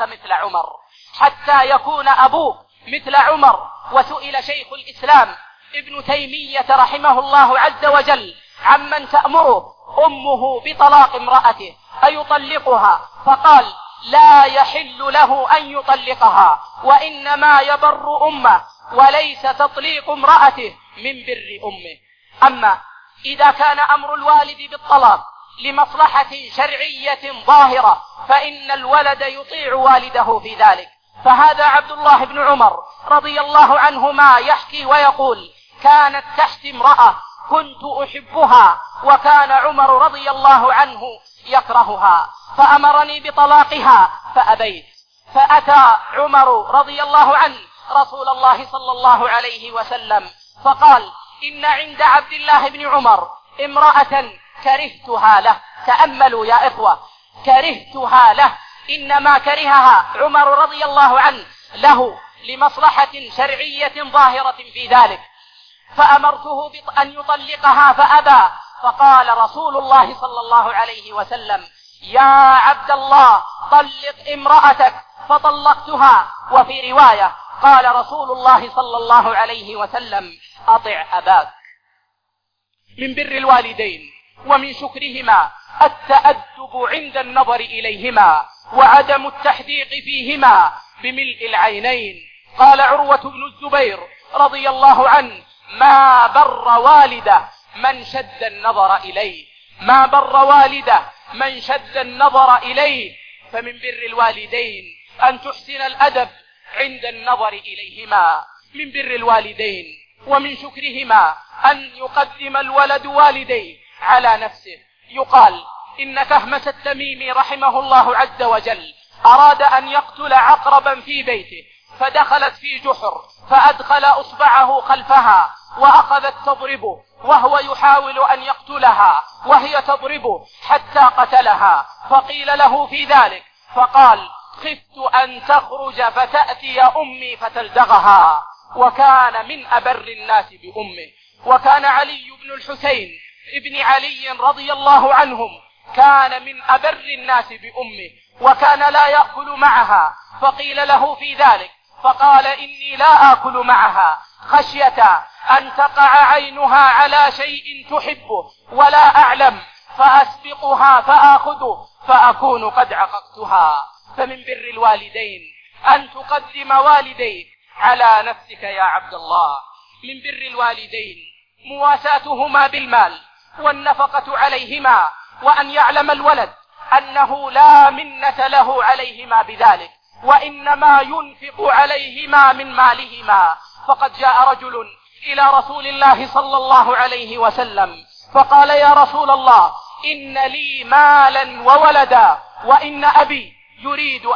B: مثل عمر. وسئل شيخ الإسلام ابن تيمية رحمه الله عز وجل عمن تأمره أمه بطلاق امرأته أيطلقها؟ فقال: لا يحل له أن يطلقها، وإنما يبر أمه، وليس تطليق امرأته من بر أمه. أما إذا كان أمر الوالد بالطلاق لمصلحة شرعية ظاهرة فإن الولد يطيع والده في ذلك. فهذا عبد الله بن عمر رضي الله عنهما يحكي ويقول: كانت تحت امرأة كنت أحبها، وكان عمر رضي الله عنه يكرهها، فأمرني بطلاقها فأبيت. فأتى عمر رضي الله عنه رسول الله صلى الله عليه وسلم فقال: إن عند عبد الله بن عمر امرأة كرهتها له. تأملوا يا إخوة، كرهتها له، إنما كرهها عمر رضي الله عنه له لمصلحة شرعية ظاهرة في ذلك. فأمرته أن يطلقها فأبى. فقال رسول الله صلى الله عليه وسلم: يا عبد الله طلق امرأتك. فطلقتها. وفي رواية قال رسول الله صلى الله عليه وسلم: أطع أباك. من بر الوالدين ومن شكرهما التأدب عند النظر إليهما وعدم التحديق فيهما بملء العينين. قال عروة بن الزبير رضي الله عنه: ما بر والده من شد النظر إليه. فمن بر الوالدين أن تحسن الأدب عند النظر إليهما. من بر الوالدين ومن شكرهما أن يقدم الولد والديه على نفسه. يقال إن كهمس التميمي رحمه الله عز وجل أراد أن يقتل عقربا في بيته، فدخلت في جحر فأدخل أصبعه خلفها وأخذت تضربه، وهو يحاول أن يقتلها وهي تضربه حتى قتلها. فقيل له في ذلك فقال: خفت أن تخرج فتأتي أمي فتلدغها. وكان من أبر الناس بأمه. وكان علي بن الحسين ابن علي رضي الله عنهم كان من أبر الناس بأمه، وكان لا يأكل معها. فقيل له في ذلك فقال: إني لا آكل معها خشية أن تقع عينها على شيء تحبه ولا أعلم، فأسبقها فآخذه فأكون قد عققتها. فمن بر الوالدين أن تقدم والديك على نفسك يا عبد الله. من بر الوالدين مواساتهما بالمال والنفقة عليهما، وأن يعلم الولد أنه لا منة له عليهما بذلك، وإنما ينفق عليهما من مالهما. فقد جاء رجل إلى رسول الله صلى الله عليه وسلم فقال: يا رسول الله، إن لي مالا وولدا، وإن أبي يريد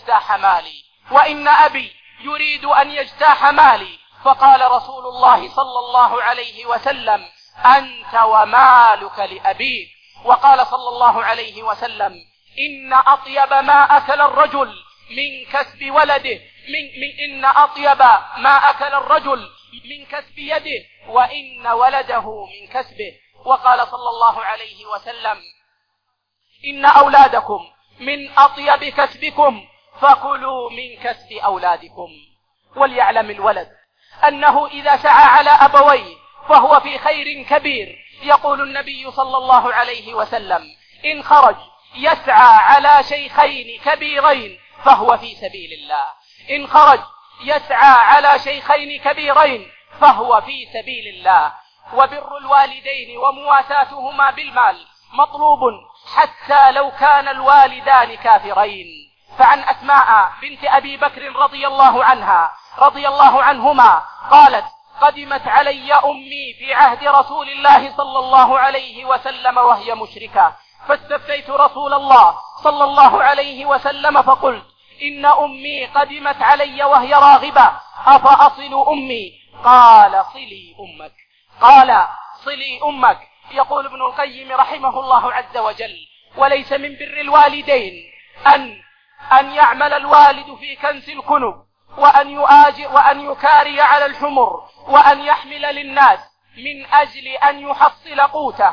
B: أن يجتاح مالي. فقال رسول الله صلى الله عليه وسلم: أنت ومالك لأبيك. وقال صلى الله عليه وسلم: إن أطيب ما أكل الرجل من كسب ولده إن أطيب ما أكل الرجل من كسب يده، وإن ولده من كسبه. وقال صلى الله عليه وسلم: إن أولادكم من أطيب كسبكم، فكلوا من كسب أولادكم. وليعلم الولد أنه إذا سعى على أبويه فهو في خير كبير. يقول النبي صلى الله عليه وسلم: إن خرج يسعى على شيخين كبيرين فهو في سبيل الله. إن خرج يسعى على شيخين كبيرين فهو في سبيل الله. وبر الوالدين ومواساتهما بالمال مطلوب حتى لو كان الوالدان كافرين. فعن أسماء بنت أبي بكر رضي الله عنهما قالت: قدمت علي أمي في عهد رسول الله صلى الله عليه وسلم وهي مشركة، فاستفتيت رسول الله صلى الله عليه وسلم فقلت: إن أمي قدمت علي وهي راغبة، أفأصل أمي؟ قال: صلي أمك. يقول ابن القيم رحمه الله عز وجل: وليس من بر الوالدين أن يعمل الوالد في كنس الكنب وأن يكاري على الحمر وأن يحمل للناس من أجل أن يحصل قوته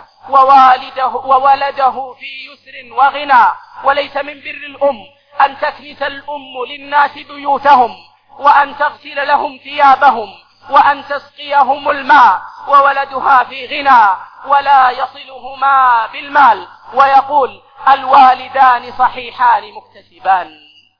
B: وولده في يسر وغنى. وليس من بر الأم أن تكنس الأم للناس بيوتهم وأن تغسل لهم ثيابهم وأن تسقيهم الماء وولدها في غنى ولا يصلهما بالمال. ويقول: الوالدان صحيحان مكتسبان.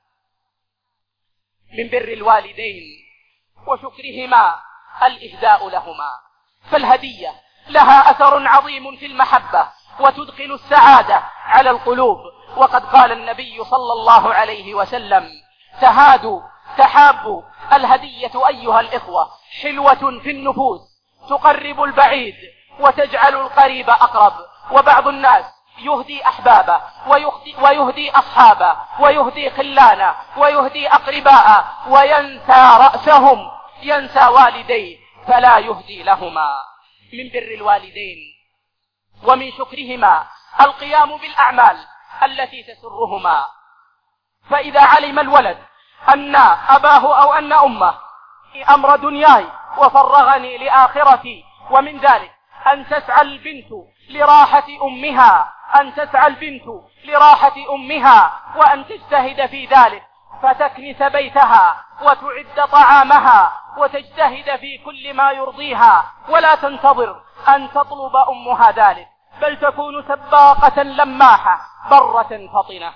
B: من بر الوالدين وشكرهما الإهداء لهما، فالهدية لها أثر عظيم في المحبة وتدخل السعادة على القلوب. وقد قال النبي صلى الله عليه وسلم: تهادوا تحابوا. الهدية أيها الإخوة حلوة في النفوس، تقرب البعيد وتجعل القريب أقرب. وبعض الناس يهدي أحبابه ويهدي أصحابه ويهدي خلانه ويهدي أقرباءه وينسى رأسهم، ينسى والديه فلا يهدي لهما. من بر الوالدين ومن شكرهما القيام بالأعمال التي تسرهما. فإذا علم الولد أن أباه أو أن أمه أمر دنياي وفرغني لآخرتي، ومن ذلك أن تسعى البنت لراحة أمها وأن تجتهد في ذلك، فتكنس بيتها وتعد طعامها وتجتهد في كل ما يرضيها، ولا تنتظر أن تطلب أمها ذلك، بل تكون سباقة لماحة برة فطنة.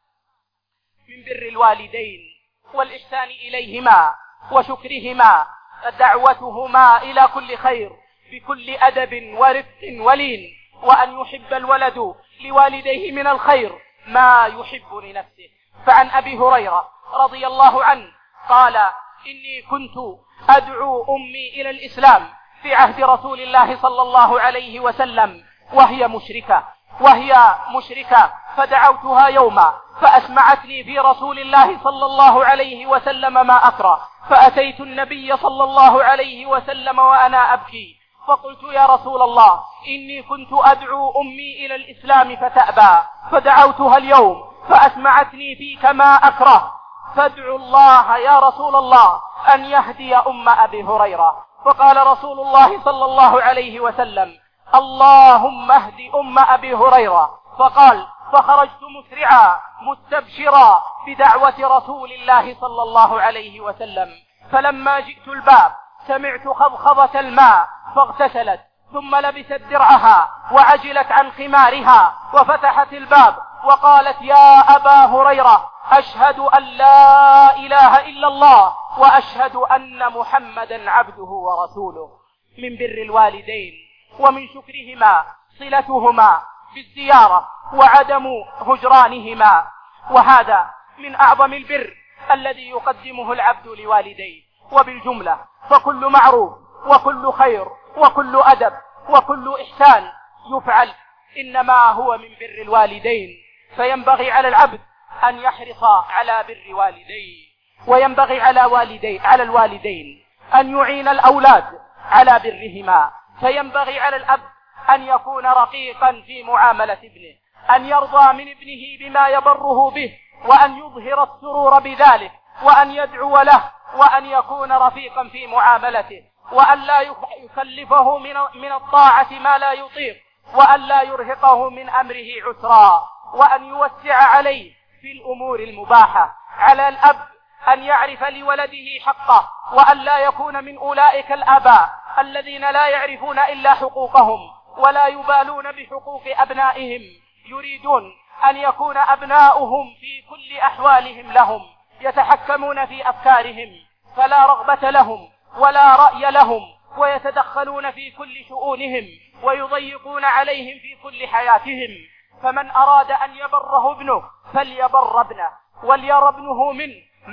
B: من بر الوالدين والإحسان إليهما وشكرهما دعوتهما إلى كل خير بكل أدب ورفق ولين، وأن يحب الولد لوالديه من الخير ما يحب لنفسه. فعن أبي هريرة رضي الله عنه قال: إني كنت أدعو أمي إلى الإسلام في عهد رسول الله صلى الله عليه وسلم وهي مشركة، فدعوتها يوما فأسمعتني في رسول الله صلى الله عليه وسلم ما أكره، فأتيت النبي صلى الله عليه وسلم وأنا أبكي، فقلت: يا رسول الله، إني كنت أدعو أمي إلى الإسلام فتأبى، فدعوتها اليوم فأسمعتني فيك ما أكره، فادعوا الله يا رسول الله أن يهدي أم أبي هريرة. فقال رسول الله صلى الله عليه وسلم: اللهم اهد أم أبي هريرة. فقال: فخرجت مسرعا مستبشرا بدعوة رسول الله صلى الله عليه وسلم، فلما جئت الباب سمعت خضخضة الماء فاغتسلت، ثم لبست درعها وعجلت عن خمارها وفتحت الباب وقالت: يا أبا هريرة، أشهد أن لا إله إلا الله وأشهد أن محمدا عبده ورسوله. من بر الوالدين ومن شكرهما صلتهما بالزيارة وعدم هجرانهما، وهذا من أعظم البر الذي يقدمه العبد لوالديه. وبالجملة فكل معروف وكل خير وكل أدب وكل إحسان يفعل إنما هو من بر الوالدين، فينبغي على العبد أن يحرص على بر والديه، وينبغي على الوالدين أن يعين الأولاد على برهما، فينبغي على الأب أن يكون رقيقا في معاملة ابنه، أن يرضى من ابنه بما يبره به، وأن يظهر السرور بذلك، وأن يدعو له، وأن يكون رفيقا في معاملته، وأن لا يكلفه من الطاعة ما لا يطيق، وأن لا يرهقه من أمره عسرا، وأن يوسع عليه في الأمور المباحة. على الأب أن يعرف لولده حقه، وأن لا يكون من أولئك الآباء الذين لا يعرفون إلا حقوقهم ولا يبالون بحقوق أبنائهم، يريدون أن يكون أبناؤهم في كل أحوالهم لهم، يتحكمون في أفكارهم فلا رغبة لهم ولا رأي لهم، ويتدخلون في كل شؤونهم ويضيقون عليهم في كل حياتهم. فمن أراد أن يبره ابنه فليبر ابنه، وليرى ابنه منه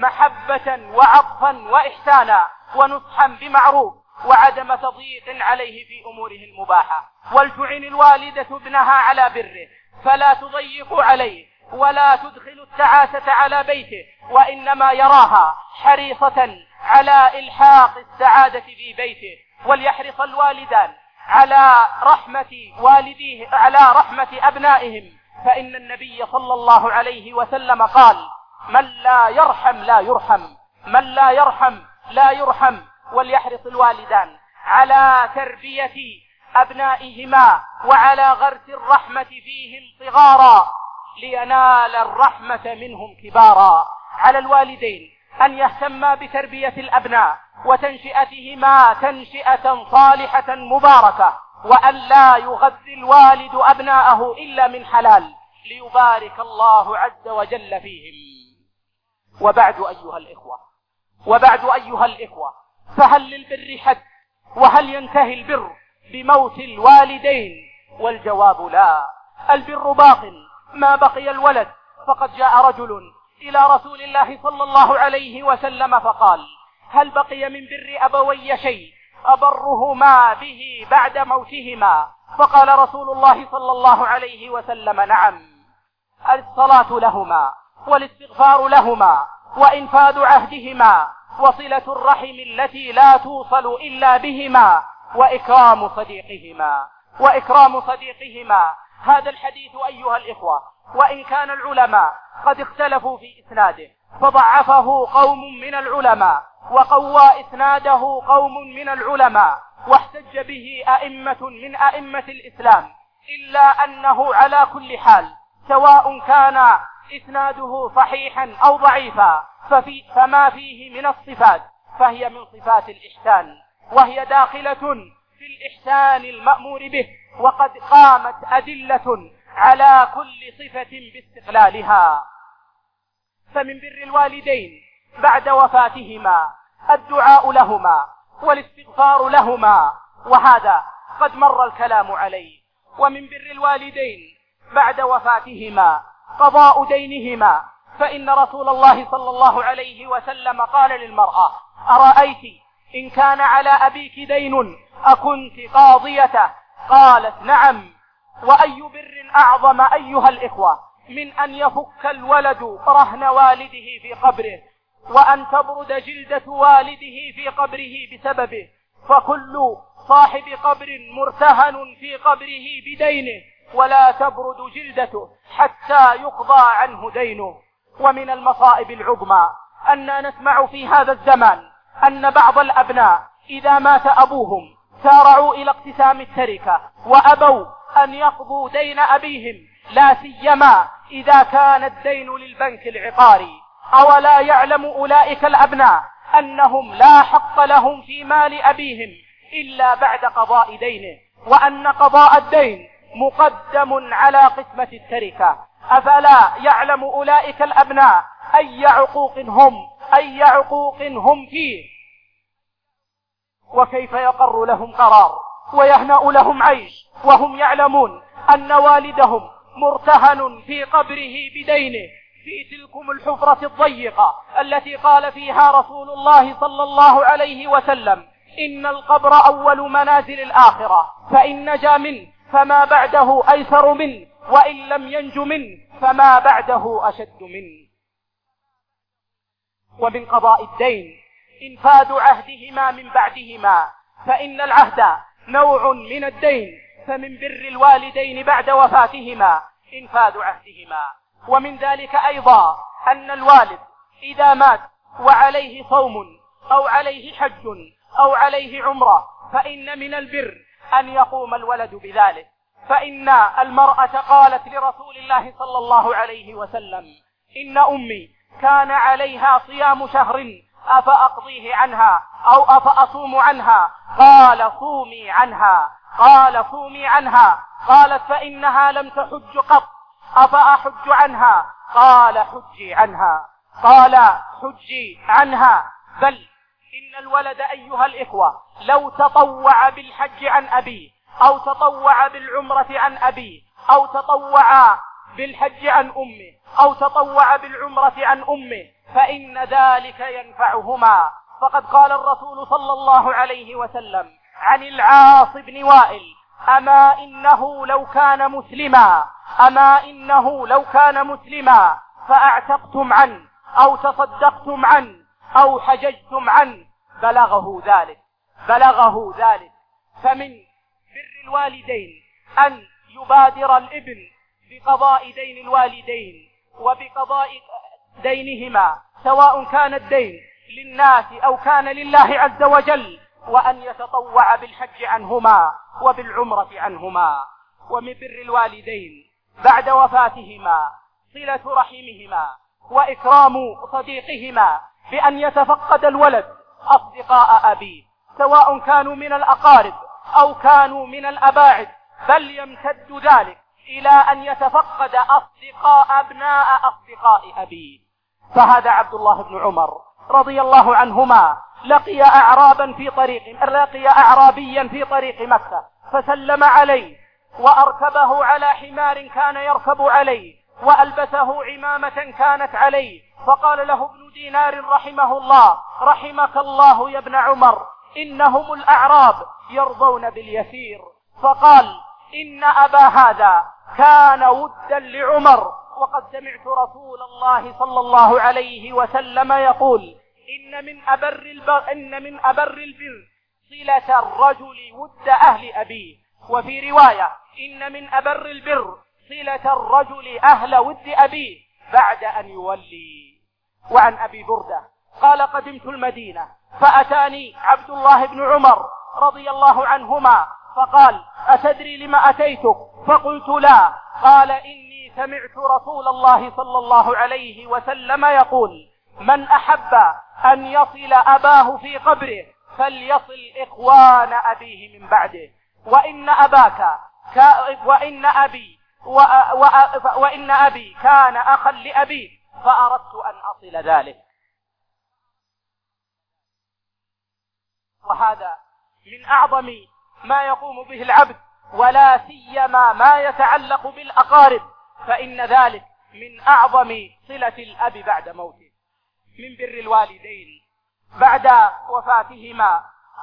B: محبة وعطفا وإحسانا ونصحا بمعروف وعدم تضييق عليه في أموره المباحة. ولتعن الوالدة ابنها على بره، فلا تضيق عليه ولا تدخل التعاسة على بيته، وإنما يراها حريصة على إلحاق السعادة في بيته. وليحرص الوالدان على رحمة أبنائهم، فإن النبي صلى الله عليه وسلم قال: من لا يرحم لا يرحم، من لا يرحم لا يرحم. وليحرص الوالدان على تربية أبنائهما وعلى غرس الرحمة فيهم صغارا لينال الرحمة منهم كبارا. على الوالدين أن يهتما بتربية الأبناء وتنشئتهما تنشئة صالحة مباركة، وأن لا يغذي الوالد أبناءه إلا من حلال ليبارك الله عز وجل فيهم. وبعد أيها الإخوة، فهل للبر حد؟ وهل ينتهي البر بموت الوالدين؟ والجواب لا، البر باق ما بقي الولد. فقد جاء رجل إلى رسول الله صلى الله عليه وسلم فقال: هل بقي من بر أبوي شيء أبرهما به بعد موتهما؟ فقال رسول الله صلى الله عليه وسلم: نعم، الصلاة لهما والاستغفار لهما وإنفاذ عهدهما وصلة الرحم التي لا توصل إلا بهما وإكرام صديقهما. هذا الحديث أيها الإخوة وإن كان العلماء قد اختلفوا في إسناده فضعفه قوم من العلماء وقوى إسناده قوم من العلماء واحتج به أئمة من أئمة الإسلام، إلا أنه على كل حال سواء كان إسناده صحيحا أو ضعيفا فما فيه من الصفات فهي من صفات الإحسان، وهي داخلة في الإحسان المأمور به، وقد قامت أدلة على كل صفة باستقلالها. فمن بر الوالدين بعد وفاتهما الدعاء لهما والاستغفار لهما، وهذا قد مر الكلام عليه. ومن بر الوالدين بعد وفاتهما قضاء دينهما، فإن رسول الله صلى الله عليه وسلم قال للمرأة: أرأيت إن كان على أبيك دين أكنت قاضيته؟ قالت: نعم. وأي بر أعظم أيها الإخوة من أن يفك الولد رهن والده في قبره وأن تبرد جلدة والده في قبره بسببه، فكل صاحب قبر مرتهن في قبره بدينه ولا تبرد جلدته حتى يقضى عنه دينه. ومن المصائب العظمى أننا نسمع في هذا الزمان أن بعض الأبناء إذا مات أبوهم سارعوا إلى اقتسام التركة وأبوا أن يقضوا دين أبيهم، لا سيما إذا كان الدين للبنك العقاري. أولا يعلم أولئك الأبناء أنهم لا حق لهم في مال أبيهم إلا بعد قضاء دينه، وأن قضاء الدين مقدم على قسمة التركة؟ أفلا يعلم أولئك الأبناء أي عقوق هم فيه، وكيف يقر لهم قرار ويهنأ لهم عيش وهم يعلمون أن والدهم مرتهن في قبره بدينه في تلكم الحفرة الضيقة التي قال فيها رسول الله صلى الله عليه وسلم: إن القبر أول منازل الآخرة، فإن نجا منه فما بعده أيسر منه، وإن لم ينج منه فما بعده أشد منه. ومن قضاء الدين إنفاذ عهدهما من بعدهما، فإن العهد نوع من الدين، فمن بر الوالدين بعد وفاتهما إنفاذ عهدهما. ومن ذلك أيضا أن الوالد إذا مات وعليه صوم أو عليه حج أو عليه عمرة فإن من البر أن يقوم الولد بذلك، فإن المرأة قالت لرسول الله صلى الله عليه وسلم: إن أمي كان عليها صيام شهر أفأقضيه عنها أو أفأصوم عنها؟ قال: صومي عنها. قالت: فإنها لم تحج قط، أفأحج عنها؟ قال: حجي عنها. بل إن الولد أيها الإخوة لو تطوع بالحج عن أبيه أو تطوع بالعمرة عن أبيه أو تطوع بالحج عن أمه أو تطوع بالعمرة عن أمه فإن ذلك ينفعهما. فقد قال الرسول صلى الله عليه وسلم عن العاص بن وائل: أما إنه لو كان مسلما فأعتقتم عنه أو تصدقتم عنه أو حججتم عنه بلغه ذلك. فمن بر الوالدين أن يبادر الابن بقضاء دين الوالدين وبقضاء دينهما، سواء كان الدين للناس أو كان لله عز وجل، وأن يتطوع بالحج عنهما وبالعمرة عنهما. ومن بر الوالدين بعد وفاتهما صلة رحمهما وإكرام صديقهما بأن يتفقد الولد أصدقاء أبيه، سواء كانوا من الأقارب أو كانوا من الأباعد، بل يمتد ذلك إلى أن يتفقد أبناء أصدقاء أبيه. فهذا عبد الله بن عمر رضي الله عنهما لقي أعرابيا في طريق مكة فسلم عليه وأركبه على حمار كان يركب عليه وألبسه عمامة كانت عليه، فقال له ابن دينار رحمه الله: رحمك الله يا ابن عمر، إنهم الأعراب يرضون باليسير. فقال: إن أبا هذا كان ودا لعمر، وقد سمعت رسول الله صلى الله عليه وسلم يقول: إن من أبر البر صلة الرجل ود أهل أبيه، وفي رواية: إن من أبر البر صلة الرجل أهل ود أبيه بعد أن يولي. وعن أبي بردة قال: قدمت المدينة فأتاني عبد الله بن عمر رضي الله عنهما فقال: أتدري لما أتيتك؟ فقلت: لا. قال: إني سمعت رسول الله صلى الله عليه وسلم يقول: من أحب أن يصل أباه في قبره فليصل إخوان أبيه من بعده، وإن أبي كان أخا لأبيه فأردت أن أصل ذلك. وهذا من أعظم ما يقوم به العبد، ولا سيما ما يتعلق بالأقارب، فإن ذلك من أعظم صلة الأب بعد موته. من بر الوالدين بعد وفاتهما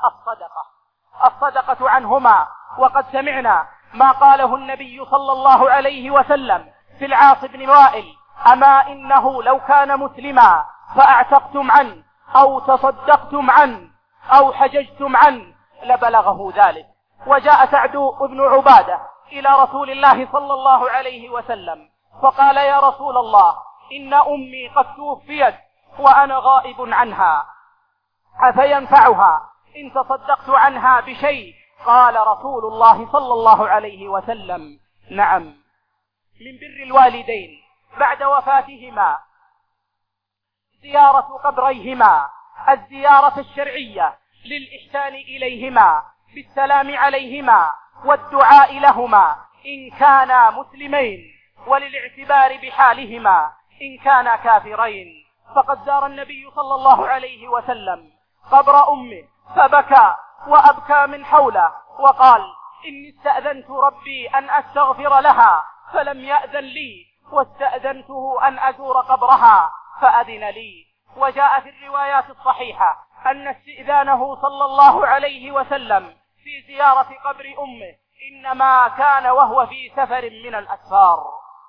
B: الصدقة عنهما، وقد سمعنا ما قاله النبي صلى الله عليه وسلم في العاص بن وائل: أما إنه لو كان مسلما فأعتقتم عنه أو تصدقتم عنه أو حججتم عنه لبلغه ذلك. وجاء سعد بن عبادة إلى رسول الله صلى الله عليه وسلم فقال: يا رسول الله، إن أمي قد توفيت وأنا غائب عنها، أفينفعها إن تصدقت عنها بشيء؟ قال رسول الله صلى الله عليه وسلم: نعم. من بر الوالدين بعد وفاتهما زيارة قبريهما الزيارة الشرعية للإحسان إليهما بالسلام عليهما والدعاء لهما إن كانا مسلمين، وللاعتبار بحالهما إن كانا كافرين. فقد زار النبي صلى الله عليه وسلم قبر أمه فبكى وأبكى من حوله وقال: إني استأذنت ربي أن أستغفر لها فلم يأذن لي، واستأذنته أن أزور قبرها فأذن لي. وجاء في الروايات الصحيحة أن استئذانه صلى الله عليه وسلم في زيارة قبر أمه إنما كان وهو في سفر من الأسفار.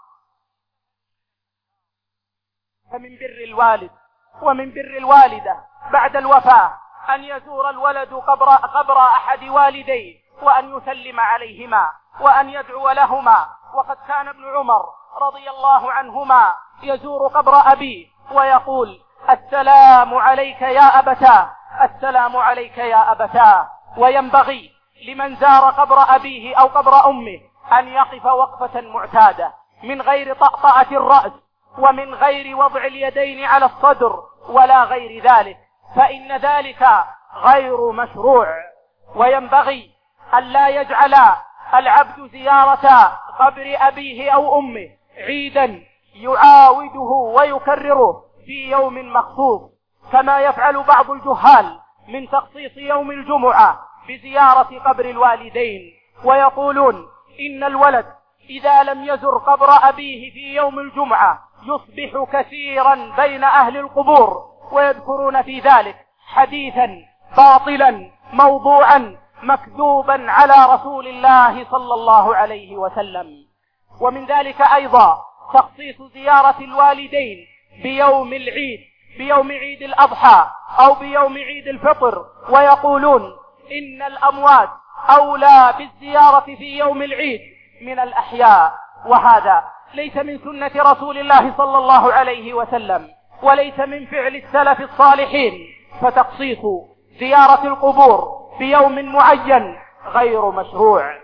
B: فمن بر الوالد ومن بر الوالدة بعد الوفاة أن يزور الولد قبر أحد والديه وأن يسلم عليهما وأن يدعو لهما. وقد كان ابن عمر رضي الله عنهما يزور قبر أبيه ويقول: السلام عليك يا أبتاه، السلام عليك يا أبتاه. وينبغي لمن زار قبر أبيه أو قبر أمه أن يقف وقفة معتادة من غير طأطأة الرأس ومن غير وضع اليدين على الصدر ولا غير ذلك، فإن ذلك غير مشروع. وينبغي أن لا يجعل العبد زيارة قبر أبيه أو أمه عيدا يعاوده ويكرره في يوم مخصوص، كما يفعل بعض الجهال من تخصيص يوم الجمعة بزيارة قبر الوالدين، ويقولون إن الولد إذا لم يزر قبر أبيه في يوم الجمعة يصبح كثيرا بين أهل القبور، ويذكرون في ذلك حديثا باطلا موضوعا مكذوبا على رسول الله صلى الله عليه وسلم. ومن ذلك أيضا تخصيص زيارة الوالدين بيوم العيد، بيوم عيد الأضحى أو بيوم عيد الفطر، ويقولون إن الأموات أولى بالزيارة في يوم العيد من الأحياء، وهذا ليس من سنة رسول الله صلى الله عليه وسلم وليس من فعل السلف الصالحين، فتخصيص زيارة القبور بيوم معين غير مشروع.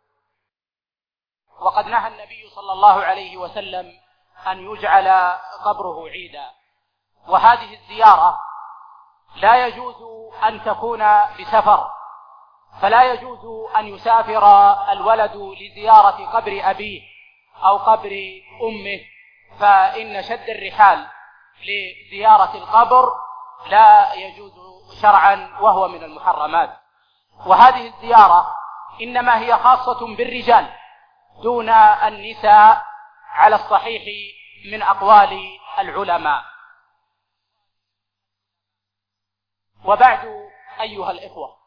B: وقد نهى النبي صلى الله عليه وسلم أن يجعل قبره عيدا، وهذه الزيارة لا يجوز أن تكون بسفر، فلا يجوز أن يسافر الولد لزيارة قبر أبيه أو قبر أمه، فإن شد الرحال لزيارة القبر لا يجوز شرعا وهو من المحرمات. وهذه الزيارة إنما هي خاصة بالرجال دون النساء على الصحيح من أقوال العلماء. وبعد أيها الإخوة،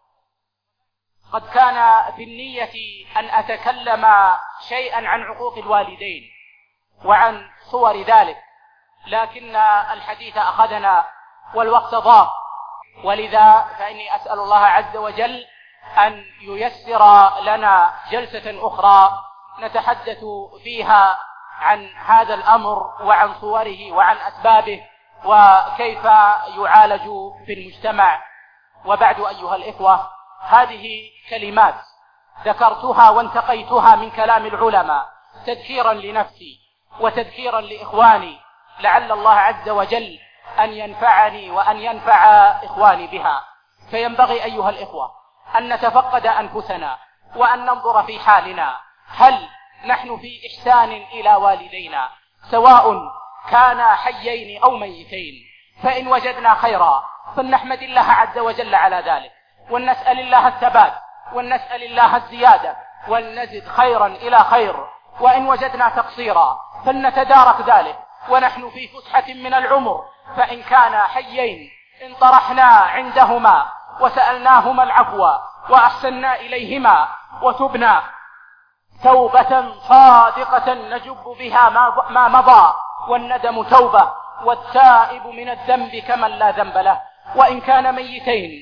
B: قد كان في النية أن أتكلم شيئا عن عقوق الوالدين وعن صور ذلك، لكن الحديث أخذنا والوقت ضاق، ولذا فإني أسأل الله عز وجل أن ييسر لنا جلسة أخرى نتحدث فيها عن هذا الأمر وعن صوره وعن أسبابه وكيف يعالج في المجتمع. وبعد أيها الإخوة، هذه كلمات ذكرتها وانتقيتها من كلام العلماء تذكيرا لنفسي وتذكيرا لإخواني، لعل الله عز وجل أن ينفعني وأن ينفع إخواني بها. فينبغي أيها الإخوة أن نتفقد أنفسنا وأن ننظر في حالنا، هل نحن في إحسان إلى والدينا سواء كانا حيين أو ميتين؟ فإن وجدنا خيرا فلنحمد الله عز وجل على ذلك، ونسأل الله الثبات ونسأل الله الزيادة ولنزد خيرا إلى خير. وإن وجدنا تقصيرا فلنتدارك ذلك ونحن في فسحة من العمر، فإن كانا حيين انطرحنا عندهما وسألناهما العفو وأحسنا إليهما وتبنا توبة صادقة نجب بها ما مضى، والندم توبة والتائب من الذنب كمن لا ذنب له. وإن كان ميتين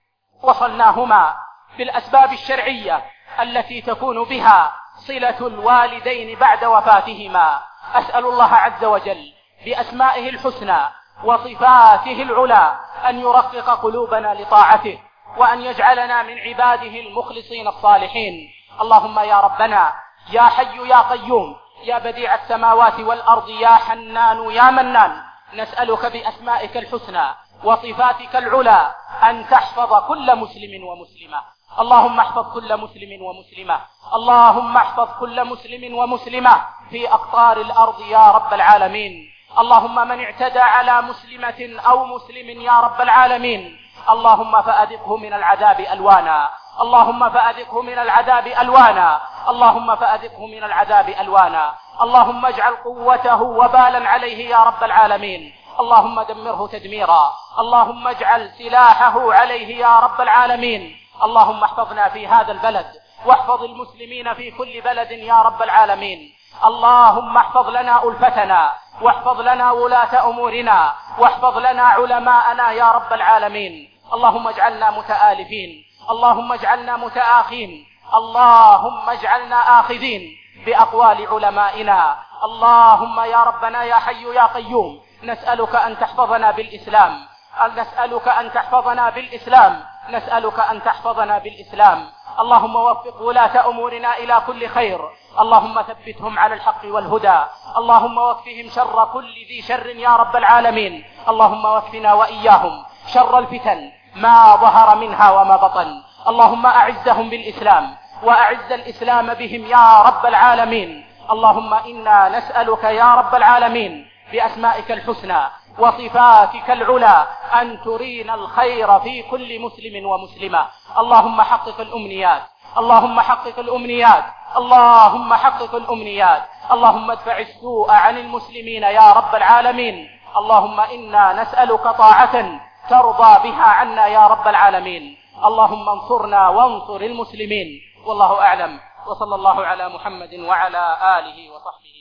B: وصلناهما بالأسباب الشرعية التي تكون بها صلة الوالدين بعد وفاتهما. أسأل الله عز وجل بأسمائه الحسنى وصفاته العلى أن يرقق قلوبنا لطاعته وأن يجعلنا من عباده المخلصين الصالحين. اللهم يا ربنا يا حي يا قيوم يا بديع السماوات والأرض يا حنان يا منان، نسألك بأسمائك الحسنى وصفاتك العلى أن تحفظ كل مسلم ومسلمة. اللهم احفظ كل مسلم ومسلمة، اللهم احفظ كل مسلم ومسلمة في أقطار الأرض يا رب العالمين. اللهم من اعتدى على مسلمة أو مسلم يا رب العالمين، اللهم فأذقه من العذاب ألوانا، اللهم فأذقه من العذاب ألوانا، اللهم فأذقه من العذاب ألوانا. اللهم اجعل قوته وبالا عليه يا رب العالمين، اللهم دمره تدميرا، اللهم اجعل سلاحه عليه يا رب العالمين. اللهم احفظنا في هذا البلد واحفظ المسلمين في كل بلد يا رب العالمين. اللهم احفظ لنا ألفتنا واحفظ لنا ولاة أمورنا واحفظ لنا علماءنا يا رب العالمين. اللهم اجعلنا متآلفين، اللهم اجعلنا متآخين، اللهم اجعلنا آخذين بأقوال علمائنا. اللهم يا ربنا يا حي يا قيوم نسألك أن تحفظنا بالإسلام، نسألك أن تحفظنا بالإسلام، نسألك أن تحفظنا بالإسلام. اللهم وفق ولاة أمورنا إلى كل خير، اللهم ثبتهم على الحق والهدى، اللهم وكفهم شر كل ذي شر يا رب العالمين. اللهم وكفنا وإياهم شر الفتن ما ظهر منها وما بطن. اللهم أعزهم بالإسلام وأعز الإسلام بهم يا رب العالمين. اللهم إنا نسألك يا رب العالمين بأسمائك الحسنى وصفاتك العلى أن ترينا الخير في كل مسلم ومسلمة. اللهم حقق الأمنيات، اللهم حقق الأمنيات، اللهم حقق الأمنيات. اللهم ادفع السوء عن المسلمين يا رب العالمين. اللهم إنا نسألك طاعة ترضى بها عنا يا رب العالمين. اللهم انصرنا وانصر المسلمين. والله أعلم، وصلى الله على محمد وعلى آله وصحبه.